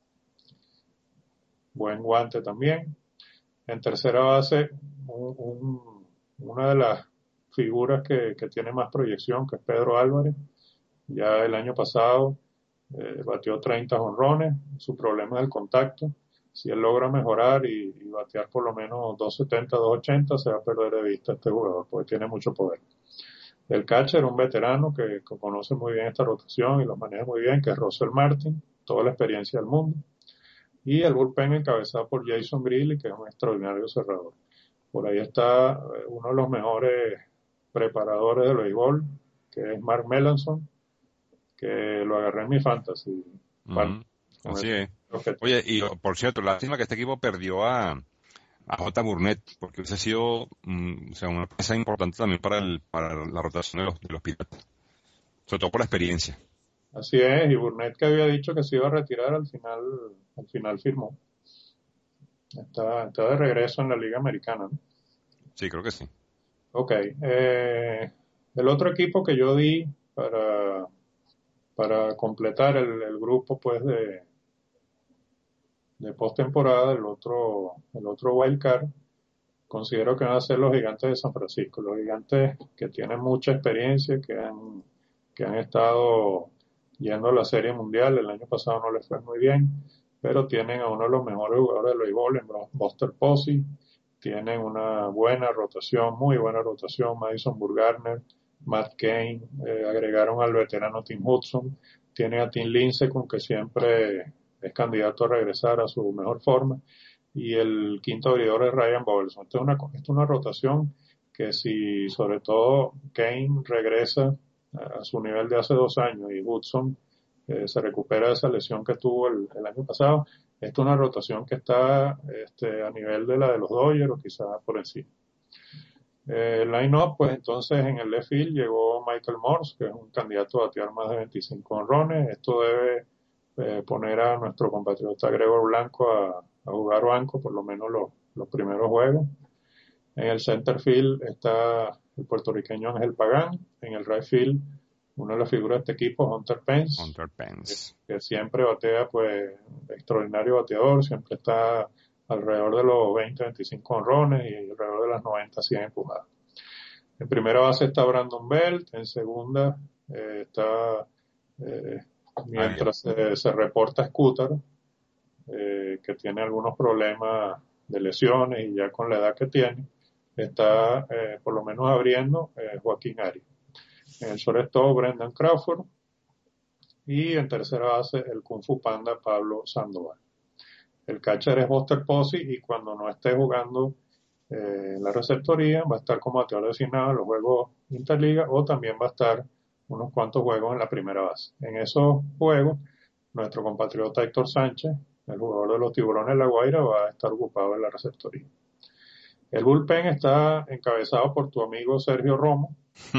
buen guante también. En tercera base, un, un, una de las figuras que, que tiene más proyección, que es Pedro Álvarez, Ya el año pasado eh, batió treinta jonrones, su problema es el contacto. Si él logra mejorar y, y batear por lo menos doscientos setenta, doscientos ochenta, se va a perder de vista este jugador, porque tiene mucho poder. El catcher, un veterano que, que conoce muy bien esta rotación y lo maneja muy bien, que es Russell Martin, toda la experiencia del mundo. Y el bullpen encabezado por Jason Grilly, que es un extraordinario cerrador. Por ahí está eh, uno de los mejores preparadores del béisbol, que es Mark Melanson, que lo agarré en mi fantasy. Bueno, Ujú. con Así eso es. creo que Oye, y oh, por cierto, lástima que este equipo perdió a, a J. Burnett, porque hubiese sido mm, o sea, una pieza importante también para, el, para la rotación de los, de los Piratas, sobre todo por la experiencia. así es, y Burnett que había dicho que se iba a retirar al final, al final firmó. Está, está de regreso en la Liga Americana, ¿no? Sí, creo que sí. Ok, eh, el otro equipo que yo di para, para completar el, el grupo pues de, de postemporada, el otro, el otro wild card, considero que van a ser los Gigantes de San Francisco, los Gigantes que tienen mucha experiencia, que han, que han estado yendo a la Serie Mundial. El año pasado no les fue muy bien, pero tienen a uno de los mejores jugadores del béisbol en Buster Posey, tienen una buena rotación, muy buena rotación, Madison Bumgarner, Matt Cain, eh, agregaron al veterano Tim Hudson, tienen a Tim Lindsey, con que siempre es candidato a regresar a su mejor forma, y el quinto abridor es Ryan Bovelson. Esta es una, esta es una rotación que, si sobre todo Kane regresa a su nivel de hace dos años y Hudson eh, se recupera de esa lesión que tuvo el, el año pasado, esta es una rotación que está este, a nivel de la de los Dodgers o quizás por encima. Eh, el line-up, pues entonces en el left field llegó Michael Morse, que es un candidato a batear más de veinticinco honrones. Esto debe eh, poner a nuestro compatriota Gregor Blanco a, a jugar banco, por lo menos los, los primeros juegos. En el center field está el puertorriqueño Ángel Pagán. En el right field, una de las figuras de este equipo, Hunter Pence, Hunter que, Pence. que siempre batea, pues, extraordinario bateador, siempre está alrededor de los veinte, veinticinco honrones y alrededor de las noventa, cien empujadas. En primera base está Brandon Belt, en segunda eh, está, eh, Ariel. mientras eh, se reporta Scooter, eh, que tiene algunos problemas de lesiones y ya con la edad que tiene, está eh, por lo menos abriendo eh, Joaquín Arias. En el shortstop Brendan Crawford y en tercera base el Kung Fu Panda Pablo Sandoval. El catcher es Buster Posey y cuando no esté jugando eh, en la receptoría va a estar como bateador designado en los juegos interliga o también va a estar unos cuantos juegos en la primera base. En esos juegos, nuestro compatriota Héctor Sánchez, el jugador de los Tiburones de La Guaira, va a estar ocupado en la receptoría. El bullpen está encabezado por tu amigo Sergio Romo,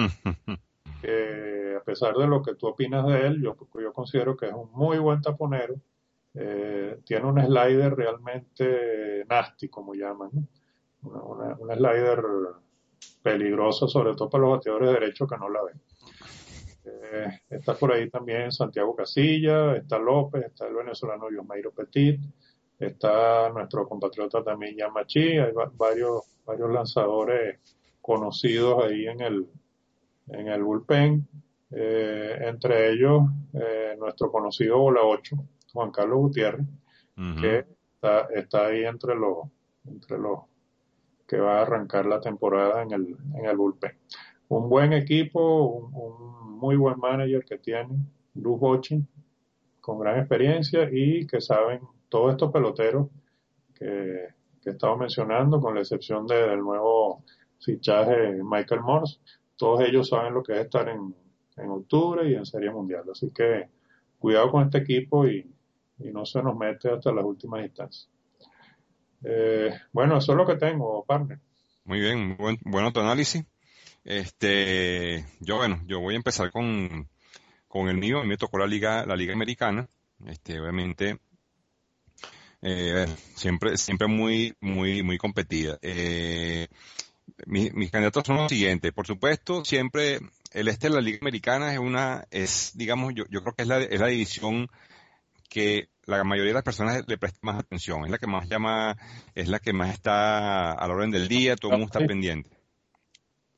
que a pesar de lo que tú opinas de él, yo, yo considero que es un muy buen taponero. Eh, tiene un slider realmente nasty, como llaman, ¿no? Una, una, un slider peligroso, sobre todo para los bateadores derechos que no la ven. Eh, está por ahí también Santiago Casilla, está López, está el venezolano Yosmeiro Petit, está nuestro compatriota también Yamachi, hay va- varios, varios lanzadores conocidos ahí en el, en el bullpen, eh, entre ellos eh, nuestro conocido bola ocho, Juan Carlos Gutiérrez, Ujú. que está, está ahí entre los, entre los que va a arrancar la temporada en el, en el bullpen. Un buen equipo, un, un muy buen manager que tiene, Bruce Bochy, con gran experiencia y que saben todos estos peloteros que, que he estado mencionando, con la excepción de, del nuevo fichaje Michael Morse, todos ellos saben lo que es estar en, en octubre y en Serie Mundial. Así que cuidado con este equipo y, y no se nos mete hasta las últimas instancias. Eh, bueno, eso es lo que tengo, partner. Muy bien, buen, bueno tu análisis. Este, yo bueno, yo voy a empezar con, con el mío. A mí me tocó la liga, la liga americana. Este, obviamente, eh, siempre, siempre muy, muy, muy competida. Eh, mi- mis candidatos son los siguientes. Por supuesto, siempre el este de la liga americana es una, es, digamos, yo, yo creo que es la, es la división que la mayoría de las personas le prestan más atención. Es la que más llama, es la que más está a la orden del día, todo el mundo está pendiente.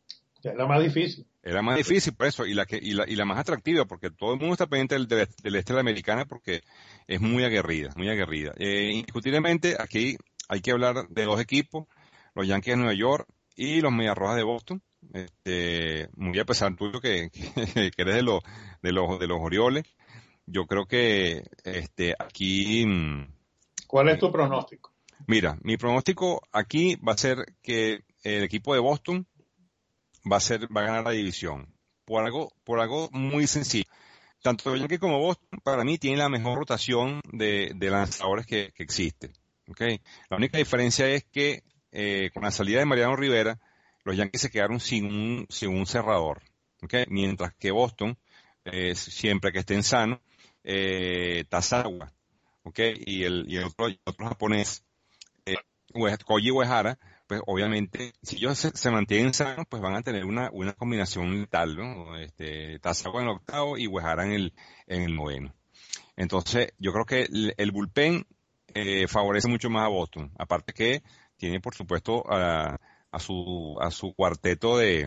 Es la más difícil. Era más difícil por eso, y la que, y la, y la más atractiva, porque todo el mundo está pendiente del, del, del este de la americana porque es muy aguerrida, muy aguerrida. Eh, indiscutiblemente, aquí hay que hablar de dos equipos, los Yankees de Nueva York y los Medias Rojas de Boston. Este, muy a pesar tuyo que, que, que eres de los, de los, de los Orioles. Yo creo que, este, aquí, mm, ¿Cuál es tu pronóstico? mira, mi pronóstico aquí va a ser que el equipo de Boston va a ser, va a ganar la división. Por algo, por algo muy sencillo. Tanto Yankees como Boston, para mí, tienen la mejor rotación de, de lanzadores que, que existe. ¿Okay? La única diferencia es que eh, con la salida de Mariano Rivera, los Yankees se quedaron sin un, sin un cerrador. ¿Okay? Mientras que Boston, eh, siempre que estén sanos, eh, Tazawa, ¿okay? Y el, y el otro, y otro japonés, eh, Koji Uehara, pues obviamente, si ellos se, se mantienen sanos, pues van a tener una, una combinación letal, ¿no? Este, Tazawa en el octavo y Uehara en el, en el noveno. Entonces, yo creo que el, el bullpen eh, favorece mucho más a Boston. Aparte que tiene, por supuesto, a, a su, a su cuarteto de,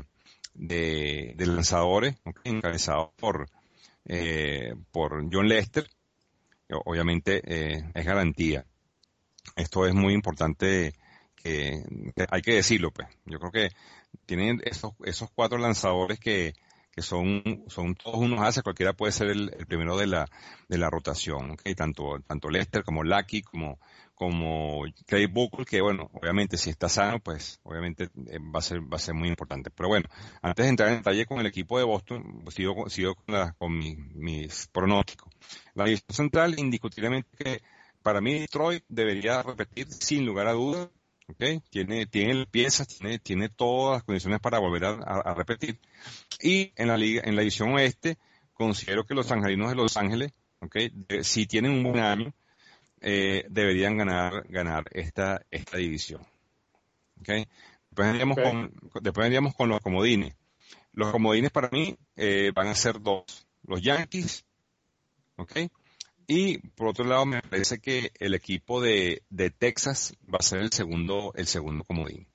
de, de lanzadores, ¿okay? Encabezado por, eh, por John Lester. Obviamente, eh, es garantía. Esto es muy importante que, que hay que decirlo, pues. Yo creo que tienen esos, esos cuatro lanzadores que, que son, son todos unos haces, cualquiera puede ser el, el primero de la, de la rotación, ¿okay? Tanto, tanto Lester como Lucky, como, como Craig Buckle, que bueno, obviamente si está sano, pues obviamente eh, va a ser, va a ser muy importante. Pero bueno, antes de entrar en detalle con el equipo de Boston, pues, sigo, sigo con, la, con mi, mis pronósticos. La división central, indiscutiblemente que para mí Detroit debería repetir sin lugar a dudas. Okay. Tiene, tiene piezas, tiene, tiene todas las condiciones para volver a, a, a repetir. Y en la liga, en la división oeste, considero que los angelinos de Los Ángeles, okay, de, si tienen un buen año, eh, deberían ganar, ganar esta, esta división. Okay. Después vendríamos Okay. con, después vendríamos con los comodines. Los comodines para mí eh, van a ser dos. Los Yankees, okay. Y por otro lado, me parece que el equipo de, de Texas va a ser el segundo, el segundo comodín.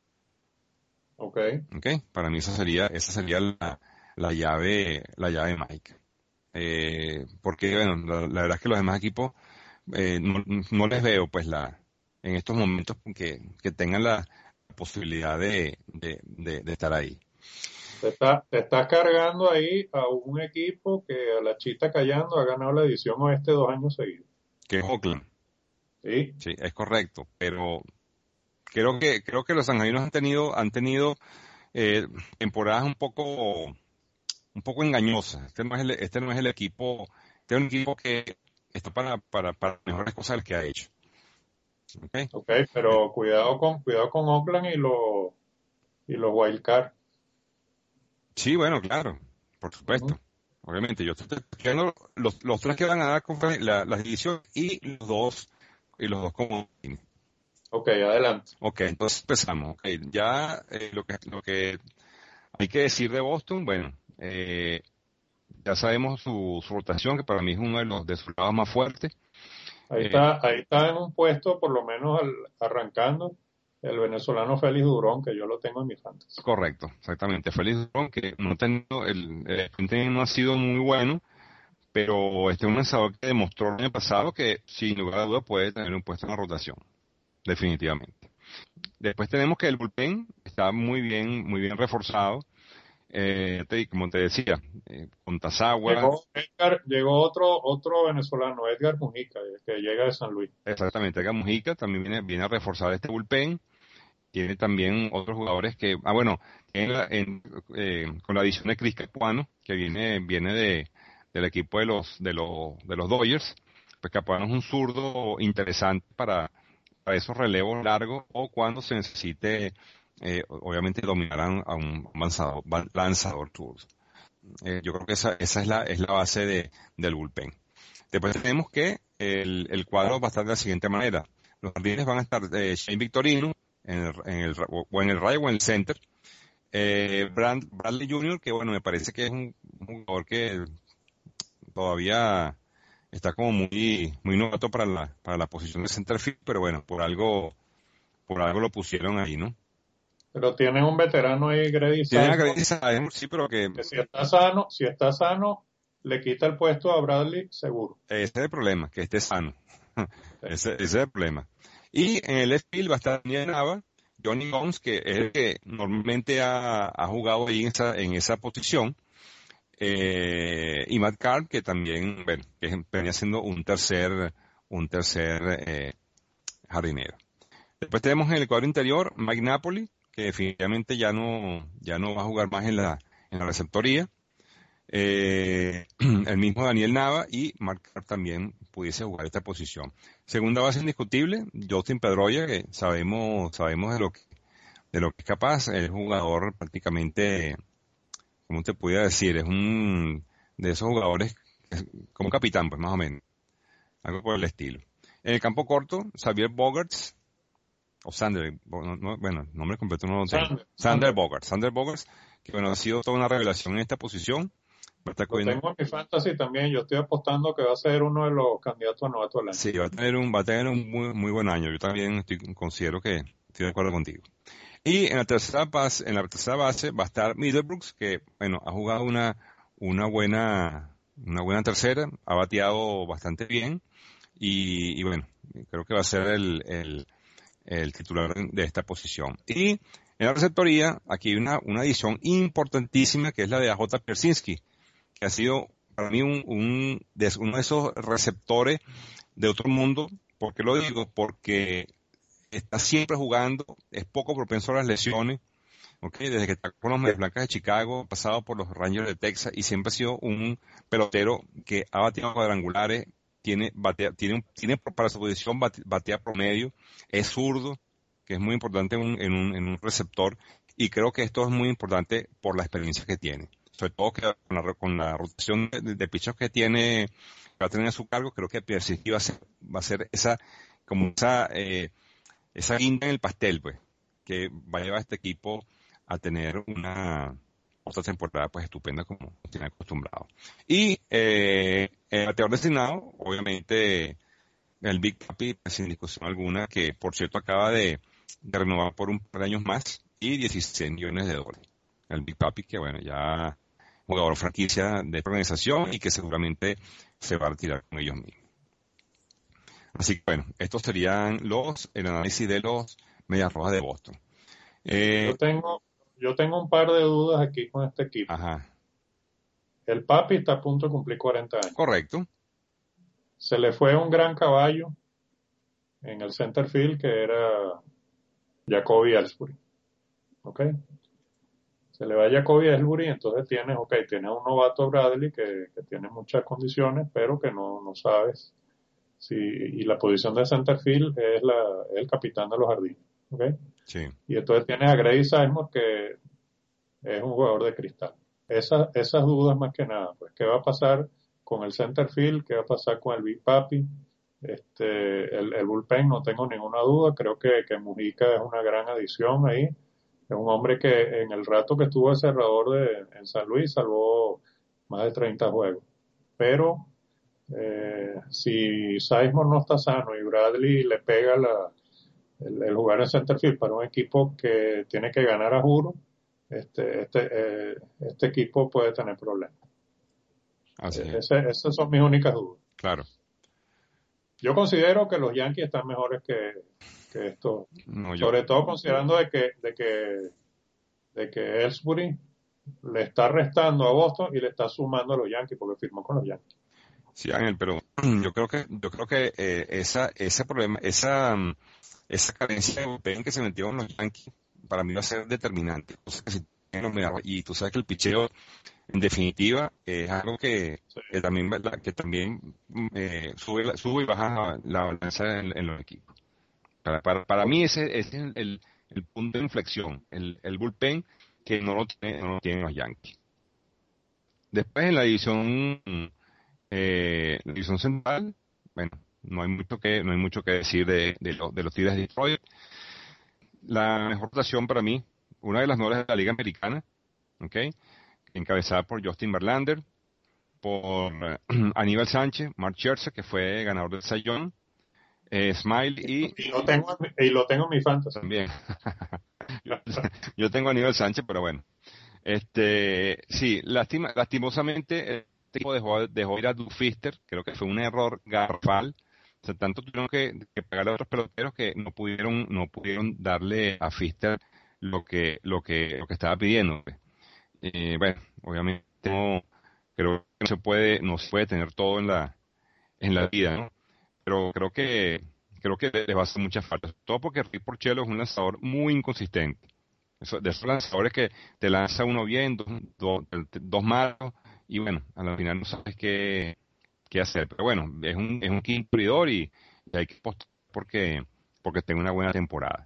Okay. ¿Okay? Para mí esa sería, esa sería la, la llave, la llave Mike. Eh, porque bueno, la, la verdad es que los demás equipos eh, no, no les veo pues la, en estos momentos que, que tengan la posibilidad de, de, de, de estar ahí. Te, está, te estás cargando ahí a un equipo que a la chita callando ha ganado la edición oeste dos años seguidos. Que es Oakland. Sí, Sí, es correcto. Pero creo que, creo que los angelinos han tenido, han tenido eh, temporadas un poco, un poco engañosas. Este no es el, este no es el equipo, este es un equipo que está para, para, para mejores cosas del que ha hecho. ¿Okay? okay, Eh, pero cuidado con, cuidado con Oakland y los y los Wildcard. sí, bueno, claro, por Ujú. supuesto. Obviamente, yo estoy estudiando los, los tres que van a dar confer- la, la división y los dos, y los dos como. Ok, adelante. Ok, entonces empezamos. Okay, ya eh, lo que, lo que hay que decir de Boston, bueno, eh, ya sabemos su, su rotación, que para mí es uno de los de sus lados más fuertes. Ahí Eh, está, ahí está en un puesto, por lo menos al- arrancando, el venezolano Félix Durón, que yo lo tengo en mi fantasy. Correcto, exactamente. Félix Durón, que no ha tenido, el, el sprint no ha sido muy bueno, pero este es un lanzador que demostró el año pasado que sin lugar a dudas puede tener un puesto en la rotación, definitivamente. Después tenemos que el bullpen está muy bien, muy bien reforzado. Eh, te- como te decía, eh, con Tazawa, Llegó Edgar, llegó otro, otro venezolano, Edgar Mujica, eh, que llega de San Luis. exactamente, Aga Mujica también viene, viene a reforzar este bullpen. Tiene también otros jugadores que, ah bueno, tiene la- en, eh, con la adición de Chris Capuano, que viene, viene de, del equipo de los, de los, de los Dodgers, pues Capuano es un zurdo interesante para, para esos relevos largos o cuando se necesite, eh, obviamente dominar a un, a un lanzador, lanzador zurdo. Eh, yo creo que esa, esa es la, es la base de, del bullpen. Después tenemos que el, el cuadro va a estar de la siguiente manera. Los jardines van a estar eh, Shane Victorino en el, en el, o en el right o en el center. Eh, Brand, Bradley junior, que bueno, me parece que es un, un jugador que todavía está como muy, muy novato para la, para la posición de center field, pero bueno, por algo, por algo lo pusieron ahí, ¿no? Pero tienen un veterano ahí, Grady Tienen a Sizemore, Grady Sizemore, sí, pero que que si está sano, si está sano, le quita el puesto a Bradley seguro. ese es el problema, que esté sano. Sí. Ese, ese es el problema. Y en el left field va a estar Daniel Nava, Johnny Gomes, que es el que normalmente ha, ha jugado ahí en esa, en esa posición, eh, y Matt Carr, que también, bueno, que venía siendo un tercer, un tercer eh, jardinero. Después tenemos en el cuadro interior Mike Napoli, que definitivamente ya no, ya no va a jugar más en la, en la receptoría. Eh, el mismo Daniel Nava y Mark Carr también pudiese jugar esta posición. Segunda base indiscutible, Justin Pedroia, que sabemos, sabemos de lo que, de lo que es capaz, es jugador prácticamente, como te pudiera decir, es un de esos jugadores como capitán, pues más o menos, algo por el estilo. En el campo corto, Xavier Bogarts, o Sander, no, no, bueno, nombre completo no lo tengo. Sander, Sander Sander. Bogarts, Sander Bogarts, que bueno, ha sido toda una revelación en esta posición. Va a estar Lo cubriendo. tengo en mi fantasy también. Yo estoy apostando que va a ser uno de los candidatos a novato del año. Sí, va a tener un, va a tener un muy, muy buen año. Yo también estoy, considero que estoy de acuerdo contigo. Y en la tercera base, en la tercera base va a estar Middlebrooks, que bueno, ha jugado una, una buena, una buena tercera, ha bateado bastante bien y, y bueno, creo que va a ser el, el, el titular de esta posición. Y en la receptoría, aquí hay una, una adición importantísima que es la de A J. Persinski, que ha sido para mí un, un, de, uno de esos receptores de otro mundo. ¿Por qué lo digo? Porque está siempre jugando, es poco propenso a las lesiones, ¿ok? Desde que está con los Medias Blancas de Chicago, ha pasado por los Rangers de Texas y siempre ha sido un pelotero que ha bateado cuadrangulares, tiene, batea, tiene, un- tiene para su posición bate- batea promedio, es zurdo, que es muy importante en un, en un, en un receptor, y creo que esto es muy importante por la experiencia que tiene. Sobre todo que con la, con la rotación de, de, de pitchers que tiene, que va a tener a su cargo, creo que Pierre va a ser, va a ser esa, como esa, eh, esa guinda en el pastel, pues, que va a llevar a este equipo a tener una otra temporada pues estupenda como tiene acostumbrado. Y eh, el bateador designado, obviamente, el Big Papi, pues, sin discusión alguna, que por cierto acaba de, de renovar por un par de años más y dieciséis millones de dólares. El Big Papi, que bueno, ya jugador franquicia de esta organización y que seguramente se va a retirar con ellos mismos. Así que bueno, estos serían los, el análisis de los Medias Rojas de Boston. Eh, Yo tengo, yo tengo un par de dudas aquí con este equipo. ajá, El Papi está a punto de cumplir cuarenta años. correcto. Se le fue un gran caballo en el center field que era Jacoby Ellsbury. ¿Ok? Se le va a Jacoby Ellsbury, entonces tienes, ok, tienes un novato Bradley que, que tiene muchas condiciones, pero que no, no sabes si, y la posición de center field es, la, es el capitán de los jardines. ¿Ok? Sí, Y entonces tienes a Grady Sizemore que es un jugador de cristal. Esa, esas dudas más que nada, pues, ¿qué va a pasar con el center field? ¿Qué va a pasar con el Big Papi? Este, el, el bullpen, no tengo ninguna duda. Creo que, que Mujica es una gran adición ahí. Es un hombre que en el rato que estuvo de cerrador de, en San Luis salvó más de treinta juegos. Pero eh, si Sizemore no está sano y Bradley le pega la, el, el jugar en center field para un equipo que tiene que ganar a juro, este, este, eh, este equipo puede tener problemas. así Eh, es, ese- esas son mis únicas dudas. claro. Yo considero que los Yankees están mejores que, que estos, No, yo, sobre todo considerando de que, de que, de que Ellsbury le está restando a Boston y le está sumando a los Yankees porque firmó con los Yankees. sí, Ángel, pero yo creo que, yo creo que eh, esa, ese problema, esa, mm, esa carencia de bullpen que se metieron los Yankees, para mí va a ser determinante. O sea, que si tienen los Medias Rojas- y tú sabes que el picheo, en definitiva, eh, es algo que, Sí. que también, ¿verdad? Que también mm, eh, sube, la- sube y baja la balanza en, en los equipos. Para, para, para mí ese, ese es el, el punto de inflexión, el, el bullpen que no lo, tiene, no lo tienen los Yankees. Después en la división, eh, la división central, bueno, no hay mucho que, no hay mucho que decir de, de, lo- de los Tigres de Detroit. La mejor rotación para mí, una de las mejores de la Liga Americana, ¿ok? Encabezada por Justin Verlander, por eh, Aníbal Sánchez, Mark Scherzer, que fue ganador del Cy Young, eh, Smile y Y lo tengo, y lo tengo en mi fantasy. también Yo tengo a Aníbal Sánchez, pero bueno. Este, sí, lastima, lastimosamente el tipo dejó, dejó ir a Dufister, creo que fue un error garrafal. O sea, tanto tuvieron que, que pagarle a otros peloteros que no pudieron, no pudieron darle a Fister lo que, lo que, lo que estaba pidiendo, pues. Eh, bueno, obviamente no, creo que no se puede, no se puede tener todo en la, en la vida, ¿no? Pero creo que, creo que le va a hacer mucha falta. Todo porque Rick Porcello es un lanzador muy inconsistente. Eso- de esos lanzadores que te lanza uno bien, dos, dos, dos malos, y bueno, a la final no sabes qué, qué hacer. Pero bueno, es un, es un quinto abridor y, y hay que apostar porque, porque tenga una buena temporada.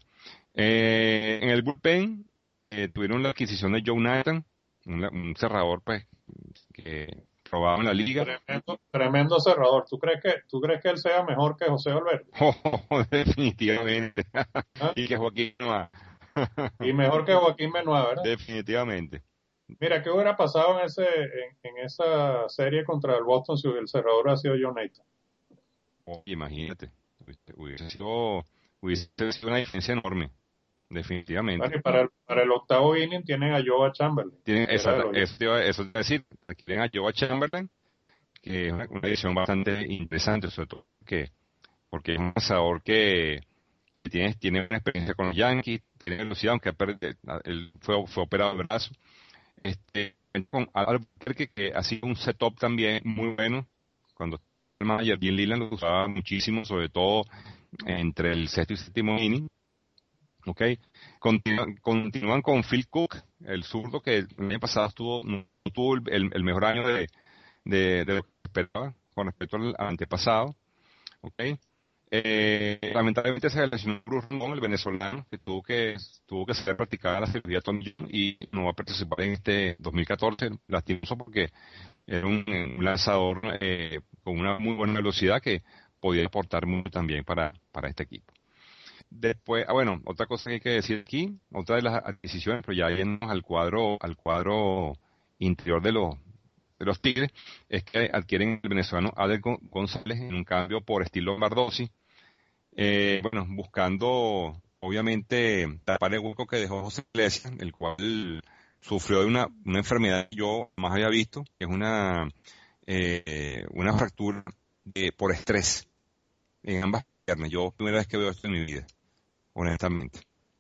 Eh, en el bullpen eh, tuvieron la adquisición de Joe Nathan, un, un cerrador pues que probado en la liga. Tremendo, tremendo cerrador. ¿Tú crees que, tú crees que él sea mejor que José Valverde? Oh, definitivamente. ¿Ah? Y que Joaquín no ha. Y mejor que Joaquín Benoit, ¿verdad? Definitivamente. Mira, ¿qué hubiera pasado en ese, en, en esa serie contra el Boston si el cerrador hubiera sido John Nathan? Oye, imagínate, hubiese hubiese sido, hubiese sido una diferencia enorme, definitivamente. Bueno, y para el, para el octavo inning tienen a Joe Chamberlain, Tienen, que era de exacta, los Yankees. eso te iba, eso te iba a decir, quieren a Joe Chamberlain, que es una, una edición bastante interesante, sobre todo que, porque es un lanzador que tiene, tiene una experiencia con los Yankees, tiene velocidad, aunque ha perdido- él fue, fue operado el brazo. Este, con Albuquerque, que ha sido un setup también muy bueno, cuando el manager Jim Leland lo usaba muchísimo, sobre todo entre el sexto y séptimo inning. ¿Ok? Continúan, continúan con Phil Cook, el zurdo que el año pasado estuvo, no tuvo el, el- el mejor año de, de, de lo que esperaba con respecto al antepasado. ¿Ok? Eh, lamentablemente se lesionó Bruce Rondón, el venezolano, que tuvo que tuvo que ser practicada la cirugía Tommy John y no va a participar en este dos mil catorce, lastimoso porque era un, un lanzador eh, con una muy buena velocidad que podía aportar mucho también para, para este equipo. Después, ah, bueno, otra cosa que hay que decir aquí, otra de las adquisiciones, pero ya yéndonos al cuadro, al cuadro interior de los, de los Tigres, es que adquieren el venezolano Adel Gon- González en un cambio por estilo Bardosi, eh, bueno, buscando, obviamente, tapar el hueco que dejó José Iglesias, el cual sufrió de una, una enfermedad que yo más había visto, que es una, eh, una fractura de, por estrés en ambas piernas. Yo, primera vez que veo esto en mi vida, honestamente.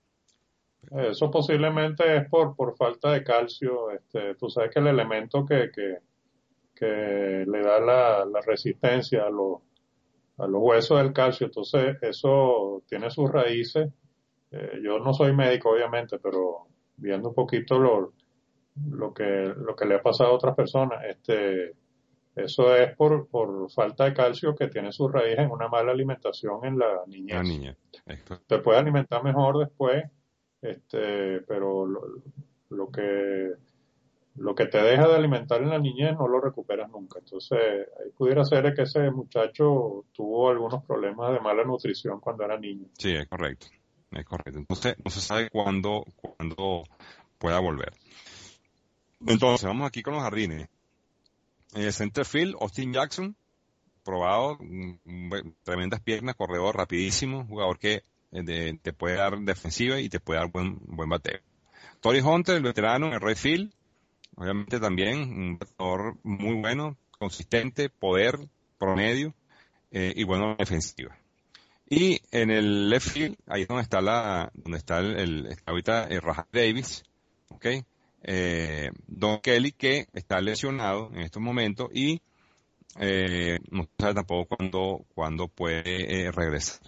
Eso posiblemente es por, por falta de calcio. Este, tú sabes que el elemento que, que, que le da la, la resistencia a los, a los huesos del calcio, entonces eso tiene sus raíces. Eh, yo no soy médico, obviamente, pero viendo un poquito lo, lo que, lo que le ha pasado a otras personas, este, eso es por, por falta de calcio que tiene su raíz en una mala alimentación en la Una niñez. niña. Esto, Te puedes alimentar mejor después, este, pero lo, lo que lo que te deja de alimentar en la niñez no lo recuperas nunca. Entonces, ahí pudiera ser que ese muchacho tuvo algunos problemas de mala nutrición cuando era niño. sí, es correcto. Es correcto. Entonces, no se sabe cuándo, cuándo pueda volver. Entonces, vamos aquí con los jardines. En el center field, Austin Jackson, probado, un- un buen- tremendas piernas, corredor rapidísimo, jugador que eh, de- te puede dar defensiva y te puede dar buen, buen bateo. Tory Hunter, el veterano en el right field, obviamente también un bateador muy bueno, consistente, poder, promedio eh, y bueno defensiva. Y en el left field, ahí es donde está la, donde está el, el- está ahorita el Rajai Davis, ¿ok? Eh, Don Kelly que está lesionado en estos momentos y eh, no se sabe tampoco cuándo, cuándo puede eh, regresar.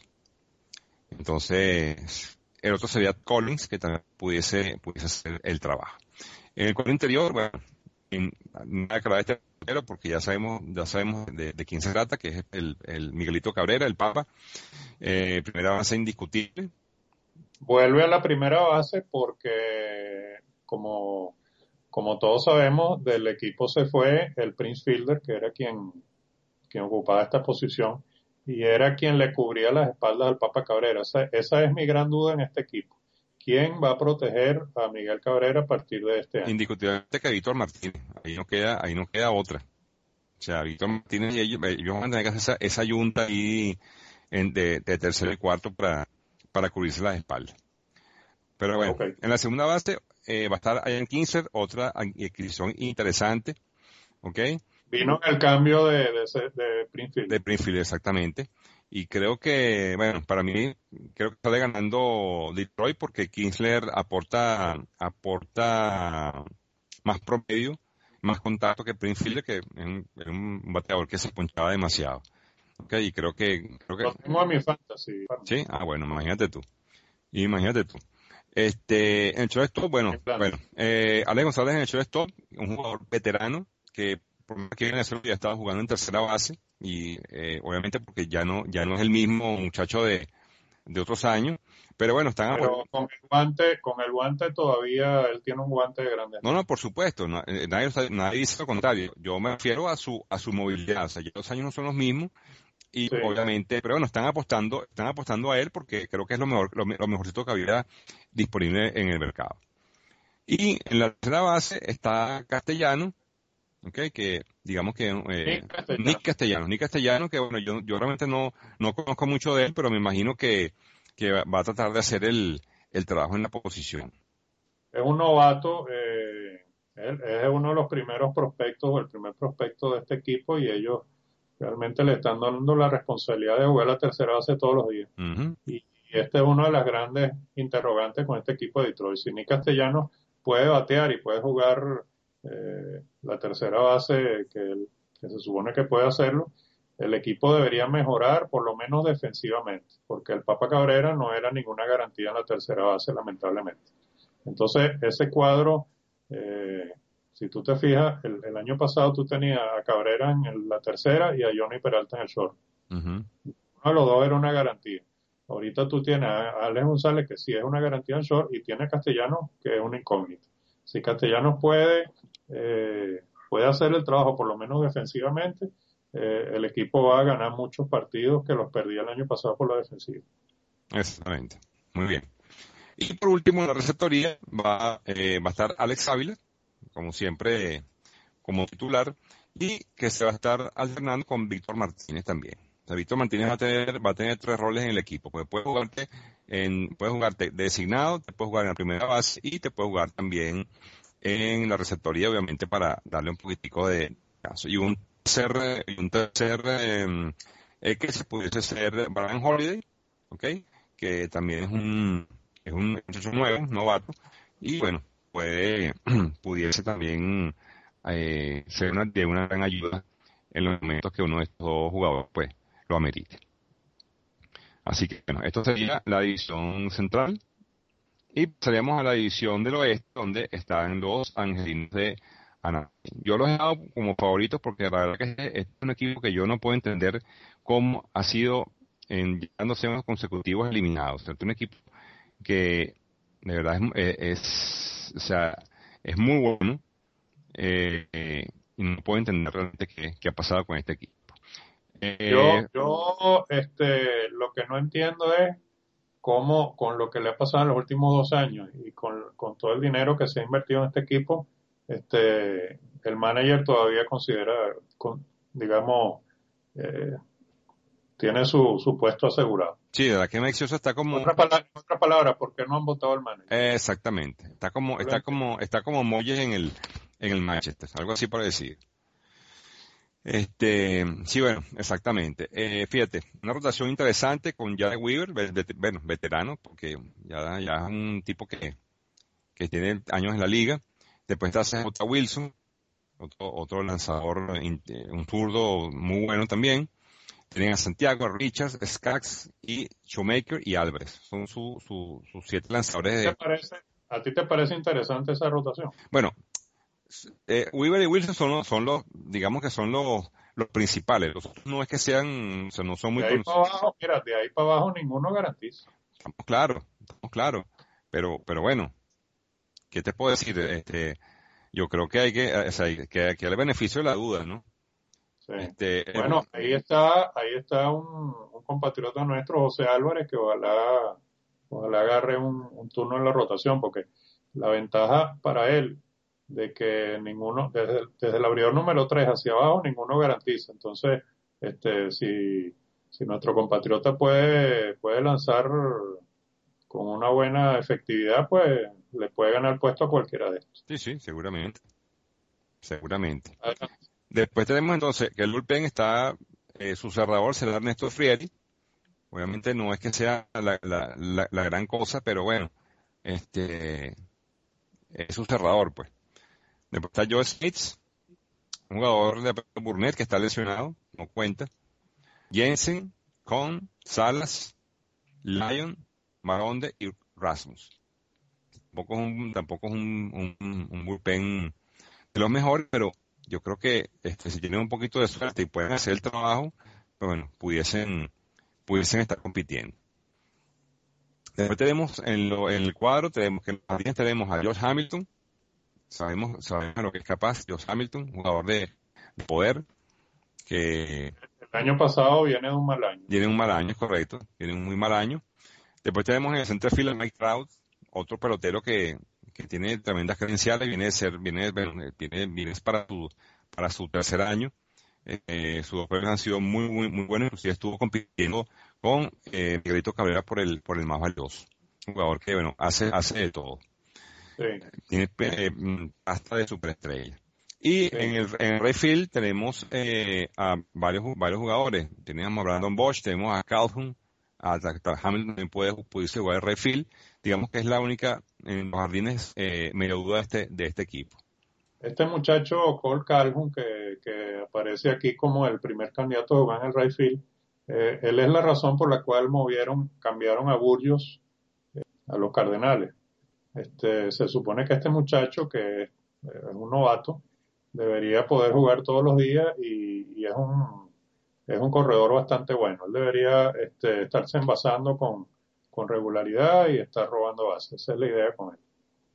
Entonces, el otro sería Collins, que también pudiese, pudiese hacer el trabajo. En el cuadro interior, bueno, en- nada que hablar de este portero porque ya sabemos, ya sabemos de, de quién se trata, que es el, el Miguelito Cabrera, el Papa, eh, primera base indiscutible. Vuelve a la primera base porque, como, como todos sabemos, del equipo se fue el Prince Fielder, que era quien, quien ocupaba esta posición, y era quien le cubría las espaldas al Papa Cabrera. Esa, esa es mi gran duda en este equipo. ¿Quién va a proteger a Miguel Cabrera a partir de este año? Indiscutiblemente que Víctor Martínez, ahí no queda, ahí no queda otra. O sea, Víctor Martínez y ellos, ellos van a tener que hacer esa, esa yunta ahí en- de, de tercero y cuarto para, para cubrirse las espaldas. Pero bueno, Ok. en la segunda base eh, va a estar Ian Kinsler, otra adquisición interesante, ¿ok? Vino el cambio de, de, ese- de Springfield. De Springfield, exactamente. Y creo que, bueno, para mí, creo que sale ganando Detroit porque Kinsler aporta, aporta más promedio, más contacto que Springfield, que es un, es un bateador que se ponchaba demasiado. ¿Ok? Y creo que, creo que, Lo tengo en mi fantasy. sí, ah, bueno, imagínate tú. Imagínate tú. Este, en el shortstop, bueno, En plan. bueno, eh, Alex González en el shortstop, un jugador veterano que por más que viene a ser, ya estaba jugando en tercera base y eh, obviamente porque ya no, ya no es el mismo muchacho de, de otros años, pero bueno, están Pero apoyando. con el guante, con el guante todavía él tiene un guante de grande. No, no, por supuesto, no, eh, nadie, nadie dice lo contrario. Yo me refiero a su, a su movilidad, o sea, ya los años no son los mismos y Sí. obviamente, pero bueno, están apostando, están apostando a él porque creo que es lo mejor, lo, lo mejorcito que había disponible en el mercado. Y en la tercera base está Castellano, okay, que digamos que eh, Nick Castellano. Nick Castellano, Nick Castellano, que bueno, yo, yo realmente no, no conozco mucho de él, pero me imagino que, que va va a tratar de hacer el, el trabajo en la posición. Es un novato. Eh, él es uno de los primeros prospectos, o el primer prospecto de este equipo, y ellos realmente le están dando la responsabilidad de jugar la tercera base todos los días. Ujú. Y, y este es uno de las grandes interrogantes con este equipo de Detroit. Si Nick Castellano puede batear y puede jugar eh, la tercera base que, él- que se supone que puede hacerlo, el equipo debería mejorar por lo menos defensivamente, porque el Papa Cabrera no era ninguna garantía en la tercera base, lamentablemente. Entonces, ese cuadro, eh, si tú te fijas, el, el año pasado tú tenías a Cabrera en el- la tercera y a Johnny Peralta en el short. Ujú. Uno de los dos era una garantía. Ahorita tú tienes a Alex González, que sí es una garantía en short, y tienes a Castellanos, que es una incógnita. Si Castellanos puede, eh, puede hacer el trabajo, por lo menos defensivamente, eh, el equipo va a ganar muchos partidos que los perdía el año pasado por la defensiva. Exactamente. Muy bien. Y por último, en la receptoría va, eh, va a estar Alex Ávila, como siempre, como titular, y que se va a estar alternando con Víctor Martínez también. O sea, Víctor Martínez va a tener, va a tener tres roles en el equipo, porque puede jugarte en, puede jugarte de designado, te puede jugar en la primera base y te puede jugar también en la receptoría, obviamente, para darle un poquitico de caso. Y un tercer, y un tercer eh, eh, que se pudiese ser Brian Holiday, ¿ok? Que también es un, es un muchacho nuevo, novato, y bueno, puede, pudiese también eh, ser una, de una gran ayuda en los momentos que uno de estos jugadores pues lo amerite. Así que bueno, esto sería la división central y pasaríamos a la división del oeste donde están los Angelinos de Anaheim. Yo los he dado como favoritos porque la verdad que este es un equipo que yo no puedo entender cómo ha sido en llevándose unos consecutivos eliminados. O sea, es un equipo que de verdad es, eh, es, o sea, es muy bueno, eh, eh, y no puedo entender realmente qué, qué ha pasado con este equipo. Yo, Eh, yo, este, lo que no entiendo es cómo, con lo que le ha pasado en los últimos dos años y con, con todo el dinero que se ha invertido en este equipo, este, el manager todavía considera, con- digamos, eh, tiene su, su puesto asegurado. sí, de verdad que Mike Scherzer está En como, otras palabras, en otras palabras, ¿por qué no han votado al manager? eh, exactamente, está como, No lo está entiendo. como, está como Moyes en el, en el Manchester, algo así para decir. Este, sí, bueno, exactamente. Eh, fíjate, una rotación interesante con Jared Weaver, ve- ve- bueno, veterano, porque ya, ya es un tipo que, que tiene años en la liga. Después está C J. Wilson, otro, otro lanzador, in- eh, un zurdo muy bueno también. Tienen a Santiago, Richards, Skaggs y Shoemaker y Álvarez. Son su, su- sus siete lanzadores ¿Te de... parece, a ti te parece interesante esa rotación? Bueno, eh, Weaver y Wilson son los, son los, digamos que son los, los principales. Los otros no es que sean, o sea, no son muy De ahí para conocidos. abajo, mira, de ahí para abajo ninguno garantiza. Estamos claros, estamos claros. Pero, pero bueno, ¿qué te puedo decir? Este, yo creo que hay que, o sea, hay que, que darle beneficio de la duda, ¿no? Sí. Este, eh, Bueno, ahí está, ahí está un, un compatriota nuestro, José Álvarez, que ojalá, ojalá agarre un, un turno en la rotación, porque la ventaja para él de que ninguno, desde, desde el abridor número tres hacia abajo, ninguno garantiza. Entonces, este, si, si nuestro compatriota puede, puede lanzar con una buena efectividad, pues le puede ganar puesto a cualquiera de estos. Sí, sí, seguramente, seguramente. Adelante. Después tenemos entonces que el bullpen está, eh, su cerrador será Ernesto Frieri. Obviamente no es que sea la, la, la, la gran cosa, pero bueno, este es su cerrador, pues. Después está Joe Smith, un jugador de Burnett que está lesionado, no cuenta. Jensen, Cohn, Salas, Lyon, Maronde y Rasmus. Tampoco es un, tampoco es un, un, un bullpen de los mejores, pero yo creo que este, si tienen un poquito de suerte y pueden hacer el trabajo, pues bueno, pudiesen, pudiesen estar compitiendo. Después tenemos en, lo, en el cuadro, tenemos que en los jardines tenemos a Josh Hamilton, sabemos, sabemos lo que es capaz, Josh Hamilton, jugador de, de poder, que El año pasado viene de un mal año. tiene un mal año, es correcto, tiene un muy mal año. Después tenemos en el center field a Mike Trout, otro pelotero que, que tiene tremendas credenciales, viene de ser, viene, bueno, viene, viene para su, para su tercer año. Eh, sus dos premios han sido muy, muy, muy buenos, inclusive estuvo compitiendo con eh, Miguelito Cabrera por el, por el más valioso. Un jugador que, bueno, hace, hace de todo. Sí, Tiene eh, mm, hasta de superestrella. Y en sí. el, en el right field tenemos eh, a varios, varios jugadores. Tenemos a Brandon Bosch, tenemos a Calhoun, a, a Hamilton también puede, pudiese jugar el right field. Digamos que es la única en los jardines eh, medio duda de este, de este equipo. Este muchacho Cole Calhoun, que, que aparece aquí como el primer candidato a jugar en el right field, eh, él es la razón por la cual movieron, cambiaron a Burgos a los Cardenales. Este, se supone que este muchacho, que es, es un novato, debería poder jugar todos los días y, y es un es un corredor bastante bueno. Él debería este, estarse envasando con, con regularidad y estar robando bases. Esa es la idea con él.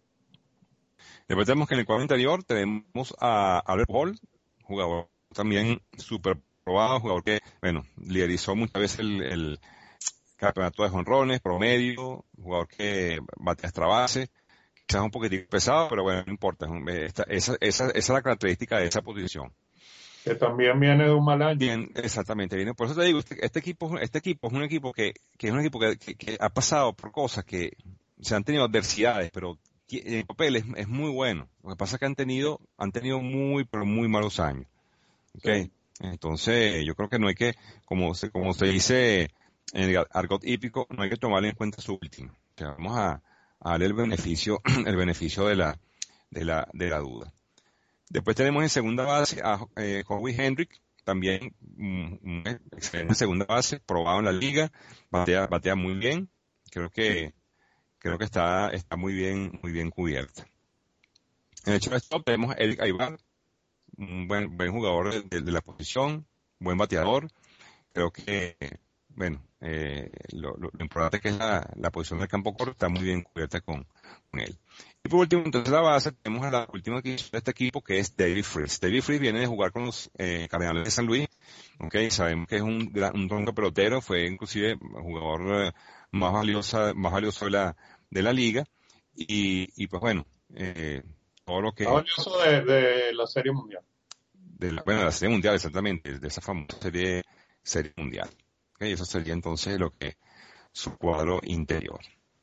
Después tenemos que en el cuadro interior tenemos a Albert Hall, jugador también súper probado, jugador que, bueno, liderizó muchas veces el, el campeonato de jonrones, promedio, jugador que bate extra base, quizás un poquitico pesado, pero bueno, no importa, esta, esa, esa, esa es la característica de esa posición. Que también viene de un mal año. Bien, exactamente, viene. Por eso te digo, este, este equipo, este equipo es un equipo que, que es un equipo que, que, que ha pasado por cosas que se han tenido adversidades, pero en el papel es, es muy bueno. Lo que pasa es que han tenido, han tenido muy, pero muy malos años. Sí. Okay. Entonces, yo creo que no hay que, como se, como se dice en el argot hípico, no hay que tomarle en cuenta su último. O sea, vamos a, a darle el beneficio, el beneficio de la, de la, de la duda. Después tenemos en segunda base a eh, Howie Hendrick, también un, un excelente segunda base, probado en la liga, batea, batea muy bien, creo que, creo que está, está muy bien, muy bien cubierta. En el shortstop tenemos a Eric Aybar, un buen, buen jugador de, de, de la posición, buen bateador. Creo que, bueno, eh, lo, lo, lo importante es que es la, la posición del campo corto está muy bien cubierta con, con él. Y por último, entonces la base, tenemos a la última que hizo este equipo, que es David Freese. David Freese viene de jugar con los eh, Cardenales de San Luis, okay, sabemos que es un gran, un tronco pelotero, fue inclusive el jugador eh, más valioso, más valioso de la, de la liga, y, y pues bueno, eh, todo lo Está que valioso de, de la Serie Mundial. de la, bueno, de la serie mundial, exactamente, de esa famosa serie, serie mundial. ¿Okay? Eso sería entonces lo que su cuadro interior.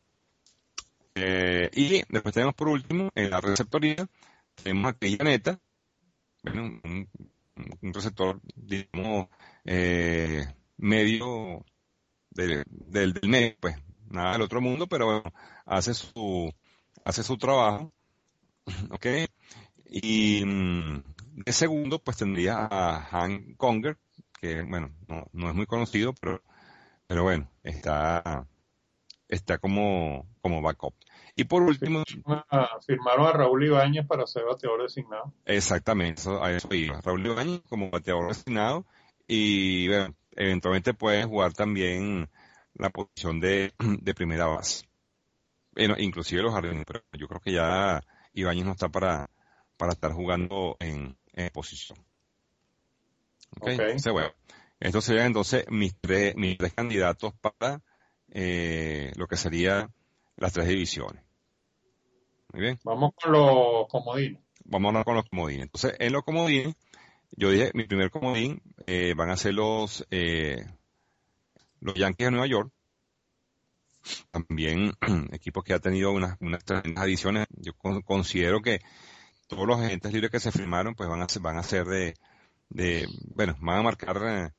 Eh, y después tenemos por último, en la receptoría, tenemos a Kellaneta, bueno, un, un receptor, digamos, eh, medio del, del, del medio, pues, nada del otro mundo, pero bueno, hace su, hace su trabajo, ¿ok? Y mm, de segundo, pues tendría a Han Conger, que bueno, no, no es muy conocido, pero, pero bueno, está, está como, como backup. Y por último, Firmaron a, firmaron a Raúl Ibáñez para ser bateador designado. exactamente, eso, a eso iba. Raúl Ibañez como bateador designado y bueno, eventualmente puede jugar también la posición de, de primera base. Bueno, inclusive los jardines, pero yo creo que ya Ibáñez no está para, para estar jugando en, en posición. ¿Ok? Ok. Entonces, bueno, estos serían entonces mis tres, mis tres candidatos para eh, lo que sería las tres divisiones. Muy bien. Vamos con los comodines. Vamos a hablar con los comodines. Entonces, en los comodines, yo dije, mi primer comodín eh, van a ser los, eh, los Yankees de Nueva York. también equipos que ha tenido unas, unas tremendas adiciones. Yo con, considero que todos los agentes libres que se firmaron, pues van a ser, van a ser de, de, bueno, van a marcar eh,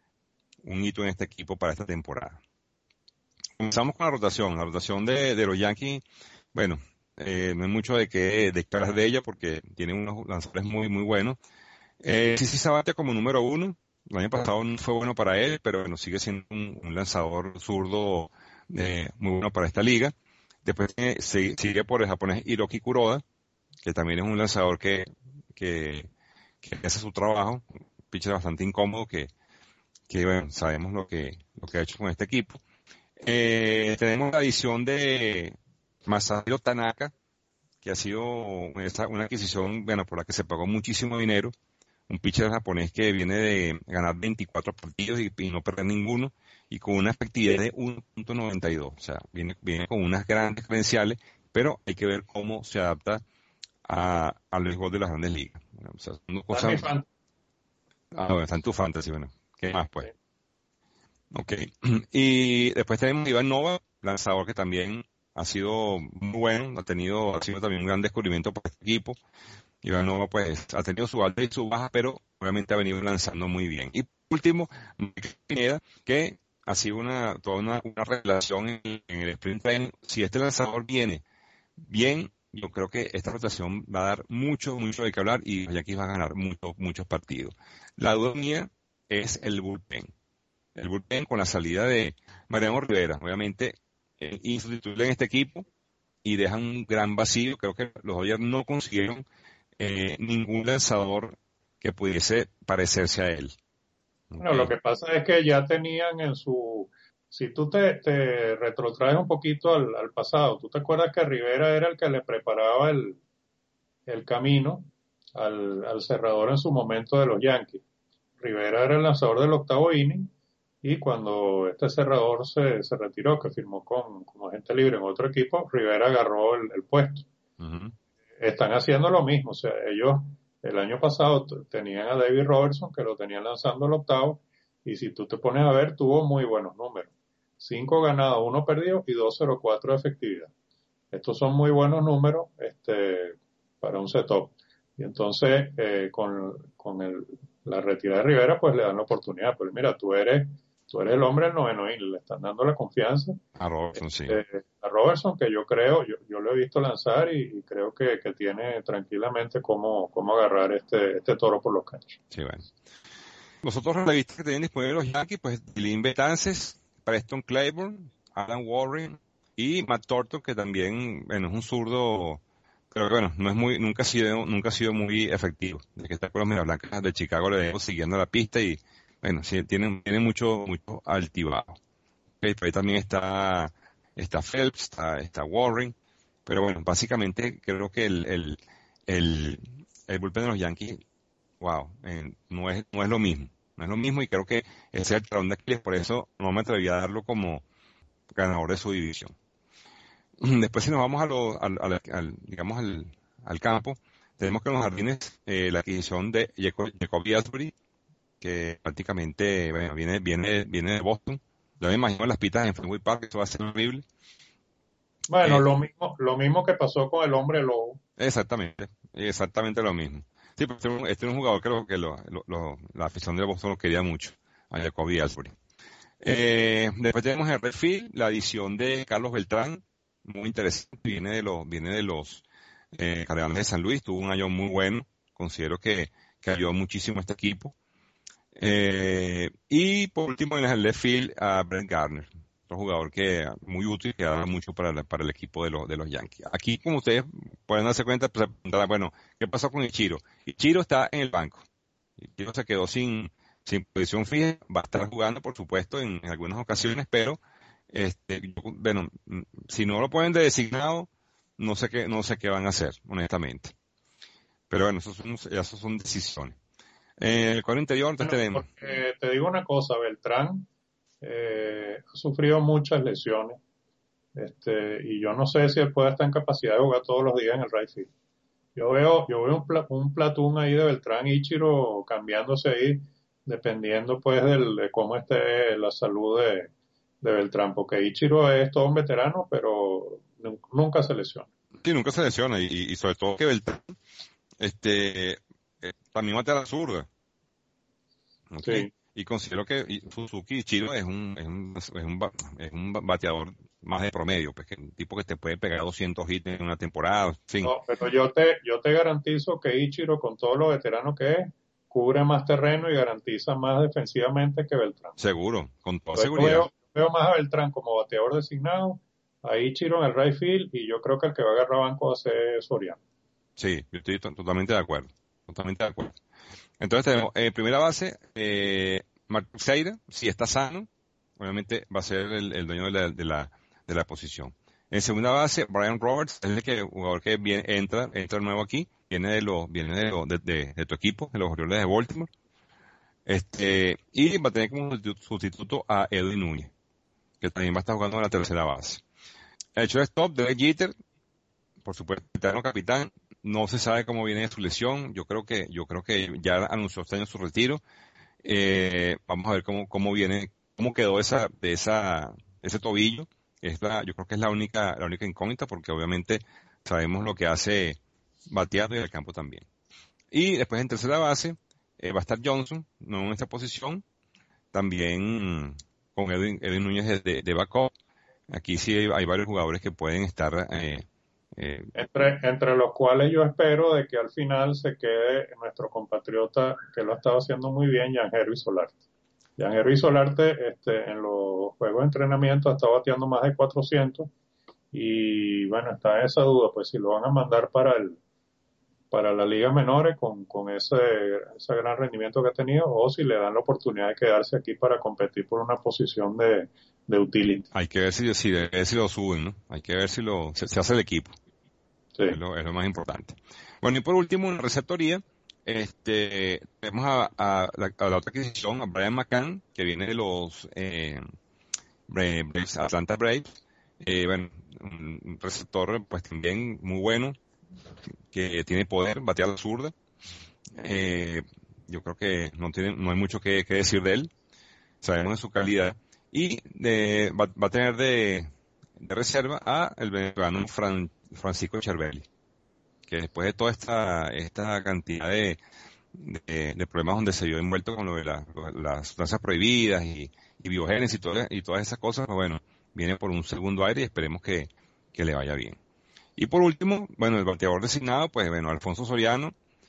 un hito en este equipo para esta temporada. Comenzamos con la rotación. La rotación de, de los Yankees, bueno, eh, no hay mucho de qué de qué hablar de ella porque tienen unos lanzadores muy, muy buenos. Eh, sí, sí, Sabathia como número uno. El año pasado no fue bueno para él, pero bueno, sigue siendo un, un lanzador zurdo eh, muy bueno para esta liga. Después eh, se- sigue por el japonés Hiroki Kuroda, que también es un lanzador que, que, que hace su trabajo, un pitcher bastante incómodo que, que bueno, sabemos lo que, lo que ha hecho con este equipo. Eh, tenemos la adición de Masahiro Tanaka, que ha sido esta- una adquisición, bueno, por la que se pagó muchísimo dinero. Un pitcher japonés que viene de ganar veinticuatro partidos y, y no perder ninguno, y con una efectividad de uno punto noventa y dos. O sea, viene, viene con unas grandes credenciales, pero hay que ver cómo se adapta a, al béisbol de las grandes ligas. O sea, son dos Está en mi cosas, fan. ah, bueno, está en tu fantasy, bueno, ¿qué más Sí. pues? Ok. Y después tenemos a Iván Nova, lanzador que también ha sido muy bueno, ha tenido, ha sido también un gran descubrimiento para este equipo. Iván Nova pues ha tenido su alta y su baja, pero obviamente ha venido lanzando muy bien. Y por último, Mike Pineda, que ha sido una, toda una, una relación en, en el sprint training. Si este lanzador viene bien, yo creo que esta rotación va a dar mucho, mucho de qué hablar y los Yankees van a ganar muchos, muchos partidos. La duda mía es el bullpen. El bullpen con la salida de Mariano Rivera, obviamente eh, insustituible en este equipo y dejan un gran vacío. Creo que los Dodgers no consiguieron eh, ningún lanzador que pudiese parecerse a él. Bueno, lo Okay. que pasa es que ya tenían en su, si tú te, te retrotraes un poquito al, al pasado, tú te acuerdas que Rivera era el que le preparaba el, el camino al, al cerrador en su momento de los Yankees. Rivera era el lanzador del octavo inning y cuando este cerrador se, se retiró, que firmó con, como agente libre en otro equipo, Rivera agarró el, el puesto. Uh-huh. Están haciendo lo mismo, o sea, ellos el año pasado t- tenían a David Robertson que lo tenían lanzando el octavo y si tú te pones a ver tuvo muy buenos números. Cinco ganados, uno perdido y dos coma cero cuatro de efectividad. Estos son muy buenos números este, para un setup. Y entonces, eh, con, con el, la retirada de Rivera, pues le dan la oportunidad. Pues mira, tú eres, tú eres el hombre del noveno inning, le están dando la confianza A Robertson, sí. eh, a Robertson, que yo creo, yo, yo lo he visto lanzar y, y creo que, que tiene tranquilamente cómo, cómo agarrar este, este toro por los cachos. Sí, bueno. Los otros relevistas que tienen disponibles los Yankees, pues Dylan Betances, Preston Claiborne, Alan Warren y Matt Thornton, que también, bueno, es un zurdo, pero que bueno, no es muy, nunca ha sido, nunca ha sido muy efectivo. Desde que está con los Medias Blancas de Chicago le vengo siguiendo la pista y, bueno, sí, tiene, tiene mucho, mucho altibajo. Okay, pero ahí también está, está Phelps, está, está Warren, pero bueno, básicamente creo que el, el, el, el bullpen de los Yankees, wow, eh, no es, no es lo mismo, no es lo mismo y creo que ese es el talón de Aquiles, por eso no me atreví a darlo como ganador de su división. Después si nos vamos a lo, al, al- al, digamos al, al campo, tenemos que en los jardines eh, la adquisición de Jacob, Jacoby Ellsbury, que prácticamente bueno, viene, viene, viene de Boston. Yo me imagino las pistas en Fenway Park, eso va a ser horrible. Bueno, Eh, lo mismo, lo mismo que pasó con el hombre lobo. exactamente, exactamente lo mismo. Sí, pero este es un, este es un jugador que, lo, que lo, lo- lo- la afición de Boston lo quería mucho, a Jacoby Ellsbury. Eh, después tenemos en Redfield la adición de Carlos Beltrán, muy interesante, viene de los, viene de los eh, Cardenales de San Luis, tuvo un año muy bueno, considero que, que ayudó muchísimo a este equipo. Eh, y por último en el left field a Brent Gardner, otro jugador que muy útil que da mucho para, la- para el equipo de los, de los Yankees. Aquí, como ustedes pueden darse cuenta, pues, se preguntarán, bueno, ¿qué pasó con Ichiro? Ichiro está en el banco. Ichiro se quedó sin, sin posición fija, va a estar jugando, por supuesto, en, en algunas ocasiones, pero este, yo, bueno, mm, si no lo ponen de designado, no sé qué, no sé qué van a hacer, honestamente. Pero bueno, esos son, esas son decisiones. En el cuadro interior, entonces Bueno, tenemos. porque te digo una cosa, Beltrán eh, ha sufrido muchas lesiones este, y yo no sé si él puede estar en capacidad de jugar todos los días en el right field. Yo veo, yo veo un, pla, un platón ahí de Beltrán Ichiro cambiándose ahí, dependiendo pues del, de cómo esté la salud de, de Beltrán, porque Ichiro es todo un veterano, pero nu- nunca se lesiona. Sí, nunca se lesiona y, y sobre todo que Beltrán, este, eh, también mata a la zurda, ¿ok? Sí. Y considero que y- Suzuki Ichiro es un, es un, es un, ba- es un ba- bateador más de promedio, pues que un tipo que te puede pegar doscientos hits en una temporada, en fin, No, pero yo te, yo te garantizo que Ichiro, con todo lo veterano que es, cubre más terreno y garantiza más defensivamente que Beltrán. seguro, con toda Yo seguridad. veo, veo más a Beltrán como bateador designado, a Ichiro en el right field, y yo creo que el que va a agarrar banco va a ser Soriano. Sí, yo estoy to- totalmente de acuerdo, totalmente de acuerdo. Entonces tenemos, eh, primera base, eh, Mark Teixeira, si está sano, obviamente va a ser el, el dueño de la, de la, de la posición. En segunda base, Brian Roberts, es el que, jugador que viene, entra, entra nuevo aquí, viene de los, viene de, los- de, de- de tu equipo, de los Orioles de Baltimore, este, y va a tener como sustitu- sustituto a Edwin Núñez, que también va a estar jugando en la tercera base. El shortstop, Derek Jeter, por supuesto, eterno capitán, no se sabe cómo viene de su lesión, yo creo que, yo creo que ya anunció este año su retiro. Eh, vamos a ver cómo, cómo viene, cómo quedó esa, de esa, ese tobillo. Es la, yo creo que es la única, la única incógnita, porque obviamente sabemos lo que hace bateando y el campo también. Y después en tercera base, eh, va a estar Johnson, no en esta posición, también mm, con Edwin, Edwin Núñez de, de, de backup. Aquí sí hay, hay varios jugadores que pueden estar, eh, eh, Entre, entre los cuales yo espero de que al final se quede nuestro compatriota que lo ha estado haciendo muy bien, Yangervis Solarte. Yangervis Solarte, este, en los juegos de entrenamiento ha estado bateando más de cuatrocientos, y bueno, está esa duda, pues si lo van a mandar para el, para las ligas menores con, con ese, ese gran rendimiento que ha tenido, o si le dan la oportunidad de quedarse aquí para competir por una posición de, de utility. hay que ver si, si, si lo suben, ¿no? Hay que ver si lo, se, se hace el equipo. Sí. Es lo, es lo más importante. Bueno, y por último, en la receptoría, este, tenemos a, a la, a la otra adquisición, a Brian McCann, que viene de los eh, Braves, Atlanta Braves. Eh, bueno, un receptor, pues también muy bueno, que tiene poder, batea a la zurda. Eh, yo creo que no tiene, no hay mucho que, que decir de él. Sabemos de su calidad. Y de, va, va a tener de, de reserva a el venezolano Fran, Francisco Cervelli, que después de toda esta, esta cantidad de, de, de problemas donde se vio envuelto con lo de la- lo de las sustancias prohibidas y, y biogénesis y, todas y todas esas cosas, pues bueno, viene por un segundo aire y esperemos que, que le vaya bien. Y por último, bueno, el bateador designado, pues bueno, Alfonso Soriano,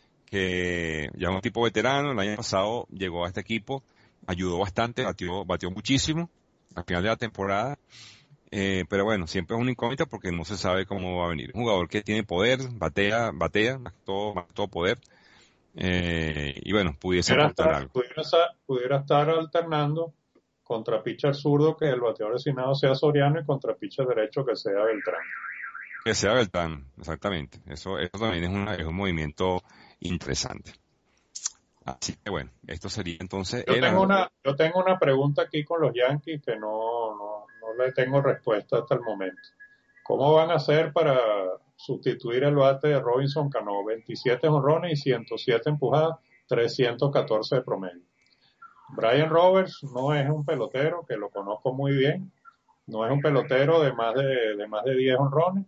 que ya es un tipo veterano, el año pasado llegó a este equipo, ayudó bastante, batió, batió muchísimo al final de la temporada. Eh, pero bueno, siempre es una incógnita porque no se sabe cómo va a venir. Un jugador que tiene poder, batea, batea, más que todo, más que todo poder. Eh, y bueno, pudiese Pudiera aportar estar, algo. pudiera, estar- pudiera estar alternando contra pitcher zurdo, que el bateador designado sea Soriano, y contra pitcher derecho que sea Beltrán. Que sea Beltrán, exactamente. Eso, eso también es, una, es un movimiento interesante. Así que bueno, esto sería entonces Yo era tengo una, yo tengo una pregunta aquí con los Yankees que no, no, no le tengo respuesta hasta el momento. ¿Cómo van a hacer para sustituir el bate de Robinson Cano? veintisiete jonrones y ciento siete empujadas, trescientos catorce de promedio. Brian Roberts no es un pelotero, que lo conozco muy bien, no es un pelotero de más de, de más de diez honrones.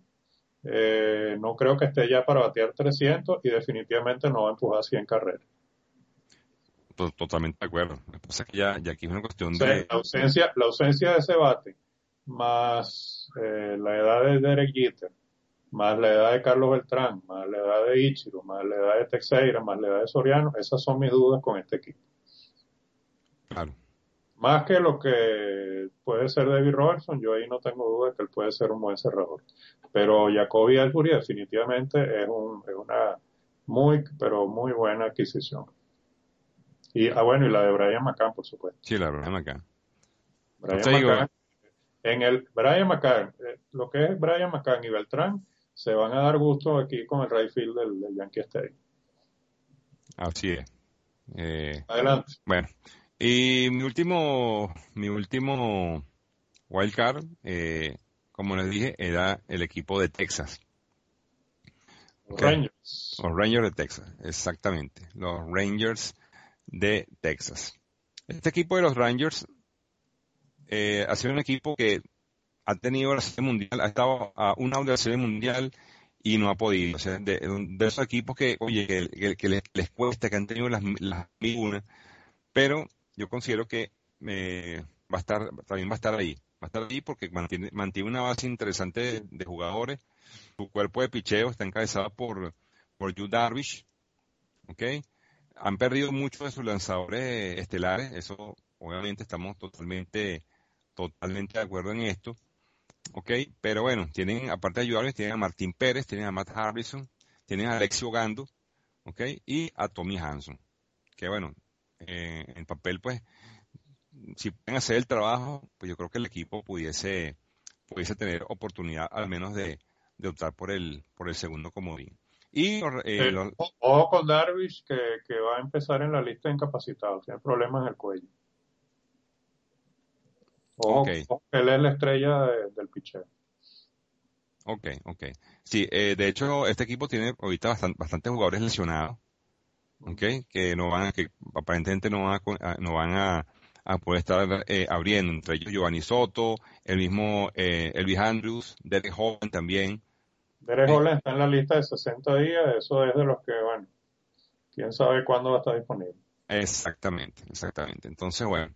Eh, no creo que esté ya para batear trescientos, y definitivamente no va a empujar cien carreras. to- totalmente de acuerdo. Lo que pasa es que ya, ya aquí es una O cuestión sea, de, la ausencia, la ausencia de ese bate, más eh, la edad de Derek Jeter, más la edad de Carlos Beltrán, más la edad de Ichiro, más la edad de Teixeira, más la edad de Soriano, esas son mis dudas con este equipo. claro, Más que lo que puede ser David Robertson, yo ahí no tengo duda de que él puede ser un buen cerrador. Pero Jacoby Ellsbury definitivamente es, un, es una muy, pero muy buena adquisición. Y, ah, bueno, y la de Brian McCann, por supuesto. sí, la verdad acá. Brian Entonces digo, McCann, en el Brian McCann, eh, lo que es Brian McCann y Beltrán, se van a dar gusto aquí con el right field del, del Yankee Stadium. así es. Eh, Adelante. bueno, y mi último, mi último wild card, eh, como les dije, era el equipo de Texas. Los ¿Ok? Rangers. Los Rangers de Texas, exactamente. Los Rangers de Texas. Este equipo de los Rangers eh, ha sido un equipo que ha tenido la serie mundial, ha estado a una de la serie mundial y no ha podido. O sea, de, de esos equipos que, oye, que, que- que les, les cuesta, que han tenido las, las mil una, pero yo considero que eh, va a estar, también va a estar ahí. Va a estar ahí porque mantiene, mantiene una base interesante de, de jugadores. Su cuerpo de picheo está encabezado por, por Yu Darvish, ¿ok? Han perdido muchos de sus lanzadores estelares, eso obviamente estamos totalmente, totalmente de acuerdo en esto, ¿ok? Pero bueno, tienen, aparte de ayudarles, tienen a Martín Pérez, tienen a Matt Harrison, tienen a Alexio Gando, ¿ok? Y a Tommy Hanson, que bueno, eh, en papel pues, si pueden hacer el trabajo, pues yo creo que el equipo pudiese, pudiese tener oportunidad al menos de, de optar por el, por el segundo comodín. Y eh, Eh, los, o- ojo con Darvish, que, que va a empezar en la lista de incapacitados, tiene problemas en el cuello. ok, Ojo, ojo, él es la estrella de- del picheo. ok, ok. Sí, eh, de hecho, este equipo tiene ahorita bastan- bastantes jugadores lesionados, ok, que no van a, que aparentemente no van a, co- a- no van a, a poder estar eh, abriendo, entre ellos Giovanni Soto, el mismo eh, Elvis Andrews, Derek Hogan también. Derek ¿Ok? Holland está en la lista de sesenta días, eso es de los que, bueno, quién sabe cuándo va a estar disponible. Exactamente, exactamente. Entonces, bueno,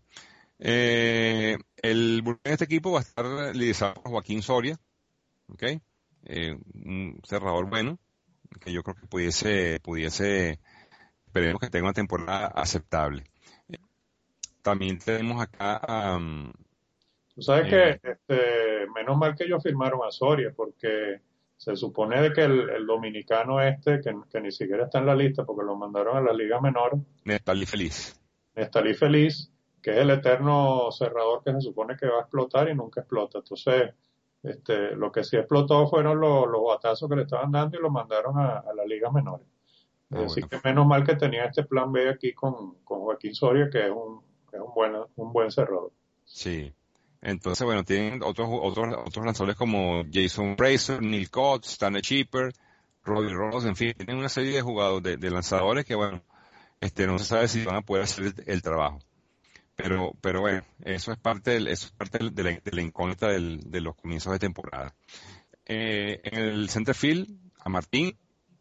eh, el bullpen de este equipo va a estar liderado por Joaquín Soria, ok, eh, un cerrador bueno, que yo creo que pudiese, pudiese, esperemos que tenga una temporada aceptable. También tenemos acá a, um, Tú sabes que eh, este, menos mal que ellos firmaron a Soria, porque se supone de que el, el dominicano este, que, que ni siquiera está en la lista porque lo mandaron a la Liga Menor, Nestalí Feliz. Nestalí Feliz, que es el eterno cerrador que se supone que va a explotar y nunca explota. Entonces, este, lo que sí explotó fueron los, los batazos que le estaban dando y lo mandaron a, a la Liga Menor. Ah, Así bueno, que menos mal que tenía este plan B aquí con, con Joaquín Soria, que es un, que es un, buen, un buen cerrador. sí. Entonces, bueno, tienen otros, otros, otros lanzadores como Jason Fraser, Neil Coates, Stanley Chipper, Robbie Ross, en fin, tienen una serie de jugadores, de, de lanzadores que, bueno, este, no se sabe si van a poder hacer el, el trabajo. Pero, pero bueno, eso es parte del, eso es parte del- de la, de la incógnita del- de los comienzos de temporada. Eh, en el center field, a Martín,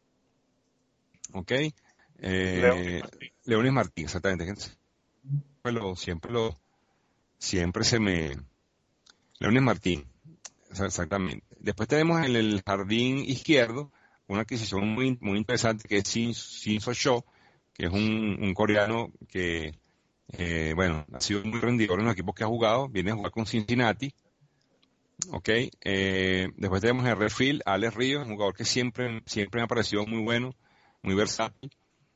ok, León eh, Leonis Martín, exactamente, gente. Siempre lo, siempre lo, siempre se me, Leonis Martín, exa- exactamente. Después tenemos en el jardín izquierdo una adquisición muy, muy interesante que es Shin, Shin So-Sho, que es un, un coreano que, eh, bueno, ha sido muy rendidor en los equipos que ha jugado, viene a jugar con Cincinnati, ok. Eh, después tenemos en el Redfield a Alex Ríos, un jugador que siempre, siempre me ha parecido muy bueno, muy versátil,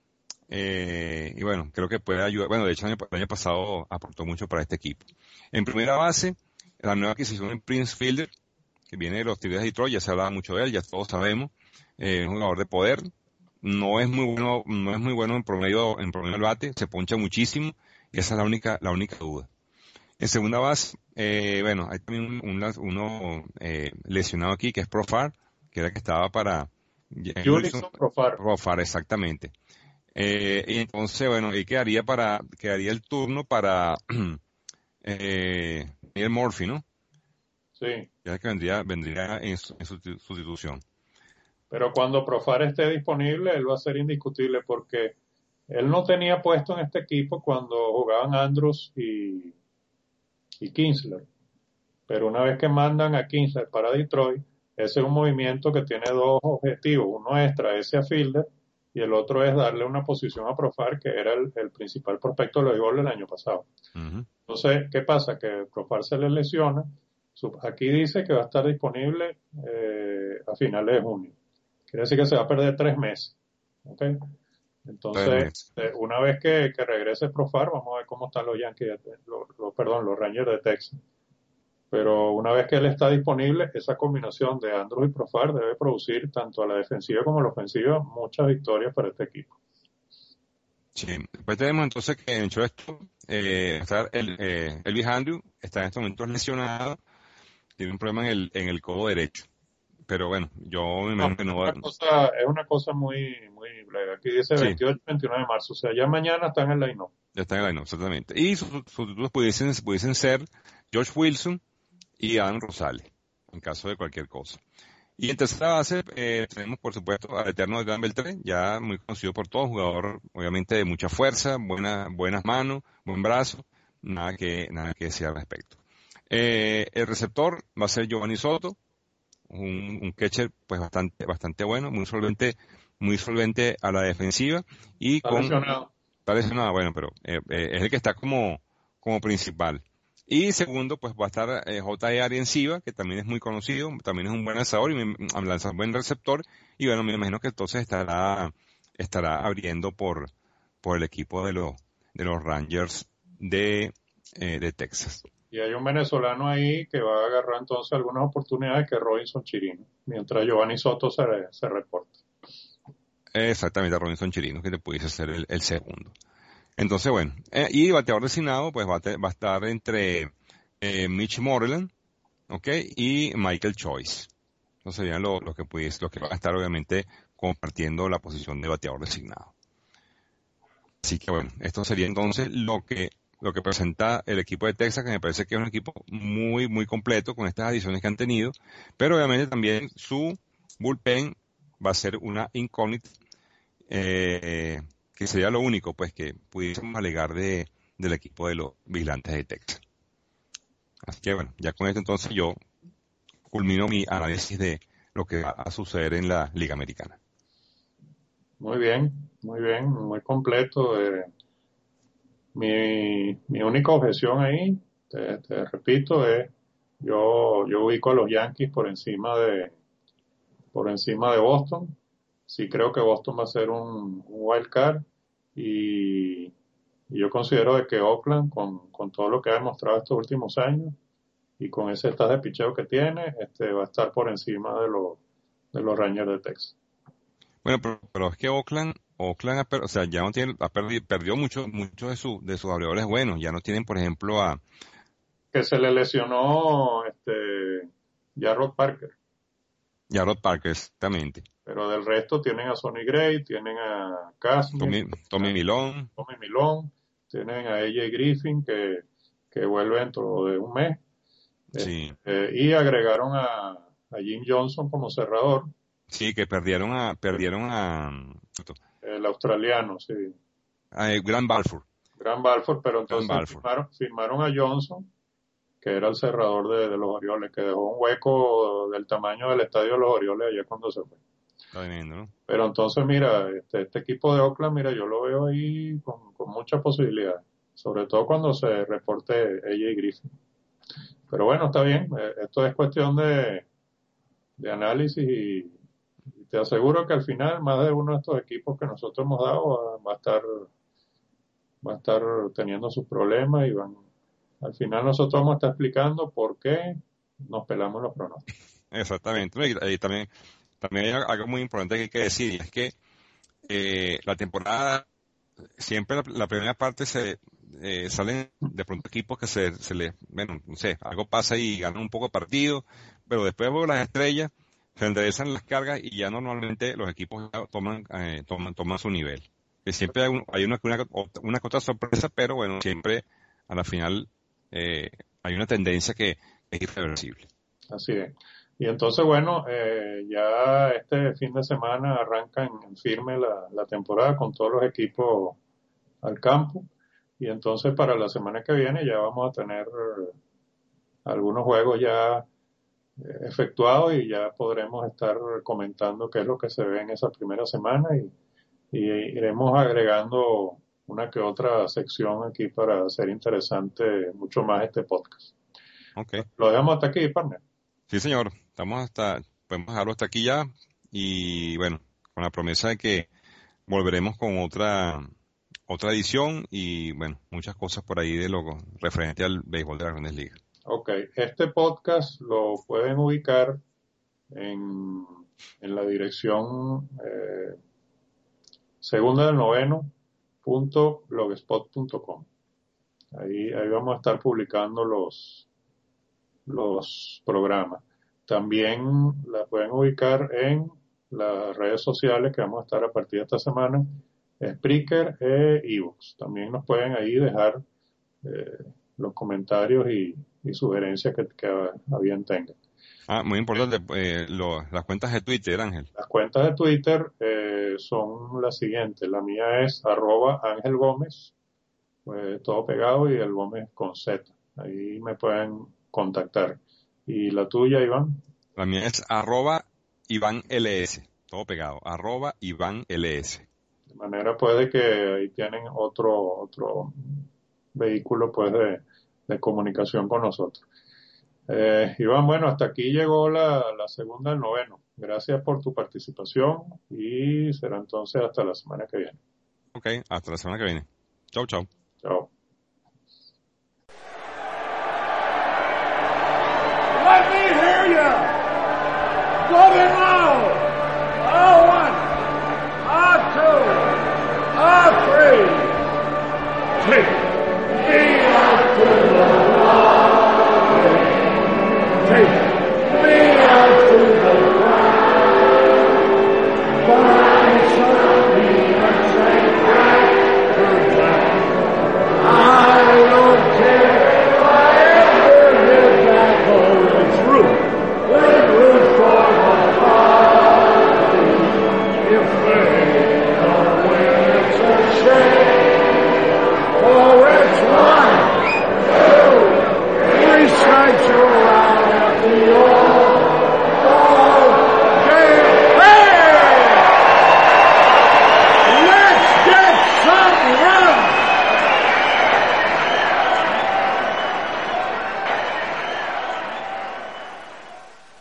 eh, y bueno, creo que puede ayudar, bueno, de hecho el año, el año pasado aportó mucho para este equipo. En primera base, la nueva adquisición en Prince Fielder, que viene de los Tigres de Detroit, ya se hablaba mucho de él, ya todos sabemos, eh, es un jugador de poder, no es muy bueno, no es muy bueno en promedio, en promedio del bate, se poncha muchísimo, y esa es la única, la única duda. En segunda base, eh, bueno, hay también un, un- uno eh, lesionado aquí, que es Profar, que era el que estaba para Jefferson. Jurickson Profar. Profar, exactamente. Eh, y entonces, bueno, y quedaría para, quedaría el turno para eh, Neil Murphy, ¿no? Sí, Ya que vendría, vendría en, su- en sustitu- sustitución. pero cuando Profar esté disponible, él va a ser indiscutible porque él no tenía puesto en este equipo cuando jugaban Andrews y, y Kinsler. Pero una vez que mandan a Kinsler para Detroit, ese es un movimiento que tiene dos objetivos. Uno es traerse a Fielder y el otro es darle una posición a Profar, que era el, el principal prospecto de los goles del año pasado. Ujú. Entonces, ¿qué pasa? Que Profar se le lesiona. Su- Aquí dice que va a estar disponible eh, a finales de junio. Quiere decir que se va a perder tres meses. ¿Ok? Tres Entonces, meses. eh, una vez que, que regrese Profar, vamos a ver cómo están los Yankees, de- los, los- perdón, los Rangers de Texas. Pero una vez que él está disponible, esa combinación de Andrews y Profar debe producir tanto a la defensiva como a la ofensiva muchas victorias para este equipo. Sí. Después tenemos entonces que en esto, eh, está el, eh, Elvis Andrew, está en estos momentos lesionado, tiene un problema en el, en el codo derecho. Pero bueno, yo me No, imagino que es no va. una cosa, es una cosa muy, muy leve. Aquí dice Sí, veintiocho y veintinueve de marzo, o sea, ya mañana están en el line-up. ya está en el line, exactamente. Y sus sus sustitutos pudiesen, pudiesen ser Josh Wilson y Adam Rosales, en caso de cualquier cosa. Y en tercera base eh, tenemos, por supuesto, al eterno Adrián Beltré, ya muy conocido por todos, jugador obviamente de mucha fuerza, buena, buenas manos, buen brazo, nada que, nada que decir al respecto. Eh, el receptor va a ser Giovanni Soto, un, un catcher pues bastante, bastante bueno, muy solvente, muy solvente a la defensiva y Está con, lesionado. está lesionado, bueno, pero eh, eh, es el que está como, como principal. Y segundo, pues va a estar eh, J E Arenciba, que también es muy conocido, también es un buen lanzador y me- lanza un buen receptor. Y bueno, me imagino que entonces estará, estará abriendo por, por el equipo de los, de los Rangers de, eh, de Texas. Y hay un venezolano ahí que va a agarrar entonces algunas oportunidades que es Robinson Chirino, mientras Giovanni Soto se, se reporta. Exactamente, a Robinson Chirinos, que te pudiese ser el, el segundo. Entonces, bueno, eh, y bateador designado, pues va a, te- va a estar entre eh, Mitch Moreland, ¿ok? Y Michael Choice. Esos serían los lo que pudiese, los que van a estar obviamente compartiendo la posición de bateador designado. Así que bueno, esto sería entonces lo que lo que presenta el equipo de Texas, que me parece que es un equipo muy, muy completo con estas adiciones que han tenido, pero obviamente también su bullpen va a ser una incógnita, eh, que sería lo único pues que pudiésemos alegar de, del equipo de los Vigilantes de Texas. Así que bueno, ya con esto entonces yo culmino mi análisis de lo que va a suceder en la Liga Americana. Muy bien, muy bien, muy completo. Eh, mi, mi única objeción ahí, te, te repito, es yo, yo ubico a los Yankees por encima de, por encima de Boston. Sí creo que Boston va a ser un, un wild card y, y yo considero de que Oakland, con, con todo lo que ha demostrado estos últimos años y con ese estado de picheo que tiene, este, va a estar por encima de los, de los Rangers de Texas. Bueno, pero, pero es que Oakland, Oakland, ha per- o sea, ya no tiene, ha perdido, perdió mucho, muchos de, su, de sus abridores buenos. Ya no tienen, por ejemplo, a Que se le lesionó este, Jarrod Parker, Jarrod Parker, exactamente. pero del resto tienen a Sonny Gray, tienen a Kazmir, Tommy, Tommy Milón, Tommy Milón, tienen a A J Griffin que, que vuelve dentro de un mes. sí, Este, y agregaron a, a Jim Johnson como cerrador, sí, que perdieron a, perdieron a, el australiano, sí, a Grant Balfour, Gran Balfour, pero Grant entonces Balfour. firmaron, firmaron a Johnson, que era el cerrador de, de los Orioles, que dejó un hueco del tamaño del estadio de los Orioles allá cuando se fue. Tremendo, ¿no? Pero entonces, mira, este, este equipo de Oakland, mira, yo lo veo ahí con, con muchas posibilidades, sobre todo cuando se reporte A J Griffin. Pero bueno, está bien, eh, esto es cuestión de, de análisis y, y te aseguro que al final más de uno de estos equipos que nosotros hemos dado va, va a estar va a estar teniendo sus problemas y van al final nosotros vamos a estar explicando por qué nos pelamos los pronósticos. Exactamente, ¿no? Y, y también, también hay algo muy importante que hay que decir, y es que eh, la temporada, siempre la, la primera parte se eh, salen de pronto equipos que se, se les, bueno, no sé, algo pasa y ganan un poco de partido, pero después luego las estrellas se enderezan las cargas y ya normalmente los equipos ya toman, eh, toman, toman su nivel. Que siempre hay, un- hay una, una, una que otra sorpresa, pero bueno, siempre a la final eh, hay una tendencia que es irreversible. Así es. Y entonces, bueno, eh, ya este fin de semana arranca en, en firme la, la temporada con todos los equipos al campo. Y entonces para la semana que viene ya vamos a tener eh, algunos juegos ya eh, efectuados y ya podremos estar comentando qué es lo que se ve en esa primera semana y, y iremos agregando una que otra sección aquí para hacer interesante mucho más este podcast. Ok. Lo dejamos hasta aquí, partner. Sí, señor. Estamos hasta, podemos dejarlo hasta aquí ya. Y bueno, con la promesa de que volveremos con otra, otra edición y bueno, muchas cosas por ahí de lo referente al béisbol de las Grandes Ligas. Ok, este podcast lo pueden ubicar en, en la dirección eh, segunda del noveno punto blogspot punto com. Ahí, ahí vamos a estar publicando los, los programas. También la pueden ubicar en las redes sociales que vamos a estar a partir de esta semana, Spreaker e iVoox. También nos pueden ahí dejar eh, los comentarios y, y sugerencias que, que a bien tengan. Ah, muy importante, eh, lo- las cuentas de Twitter, Ángel. Las cuentas de Twitter eh, son las siguientes. La mía es arroba Ángel Gómez, pues todo pegado y el Gómez con Z. Ahí me pueden contactar. ¿Y la tuya, Iván? La mía es arroba Iván L S, todo pegado, arroba Iván L S. De manera pues de que ahí tienen otro, otro vehículo pues de, de comunicación con nosotros. Eh, Iván, bueno, hasta aquí llegó la, la segunda del noveno. Gracias por tu participación y será entonces hasta la semana que viene. Ok, hasta la semana que viene. Chau, chau. Chao.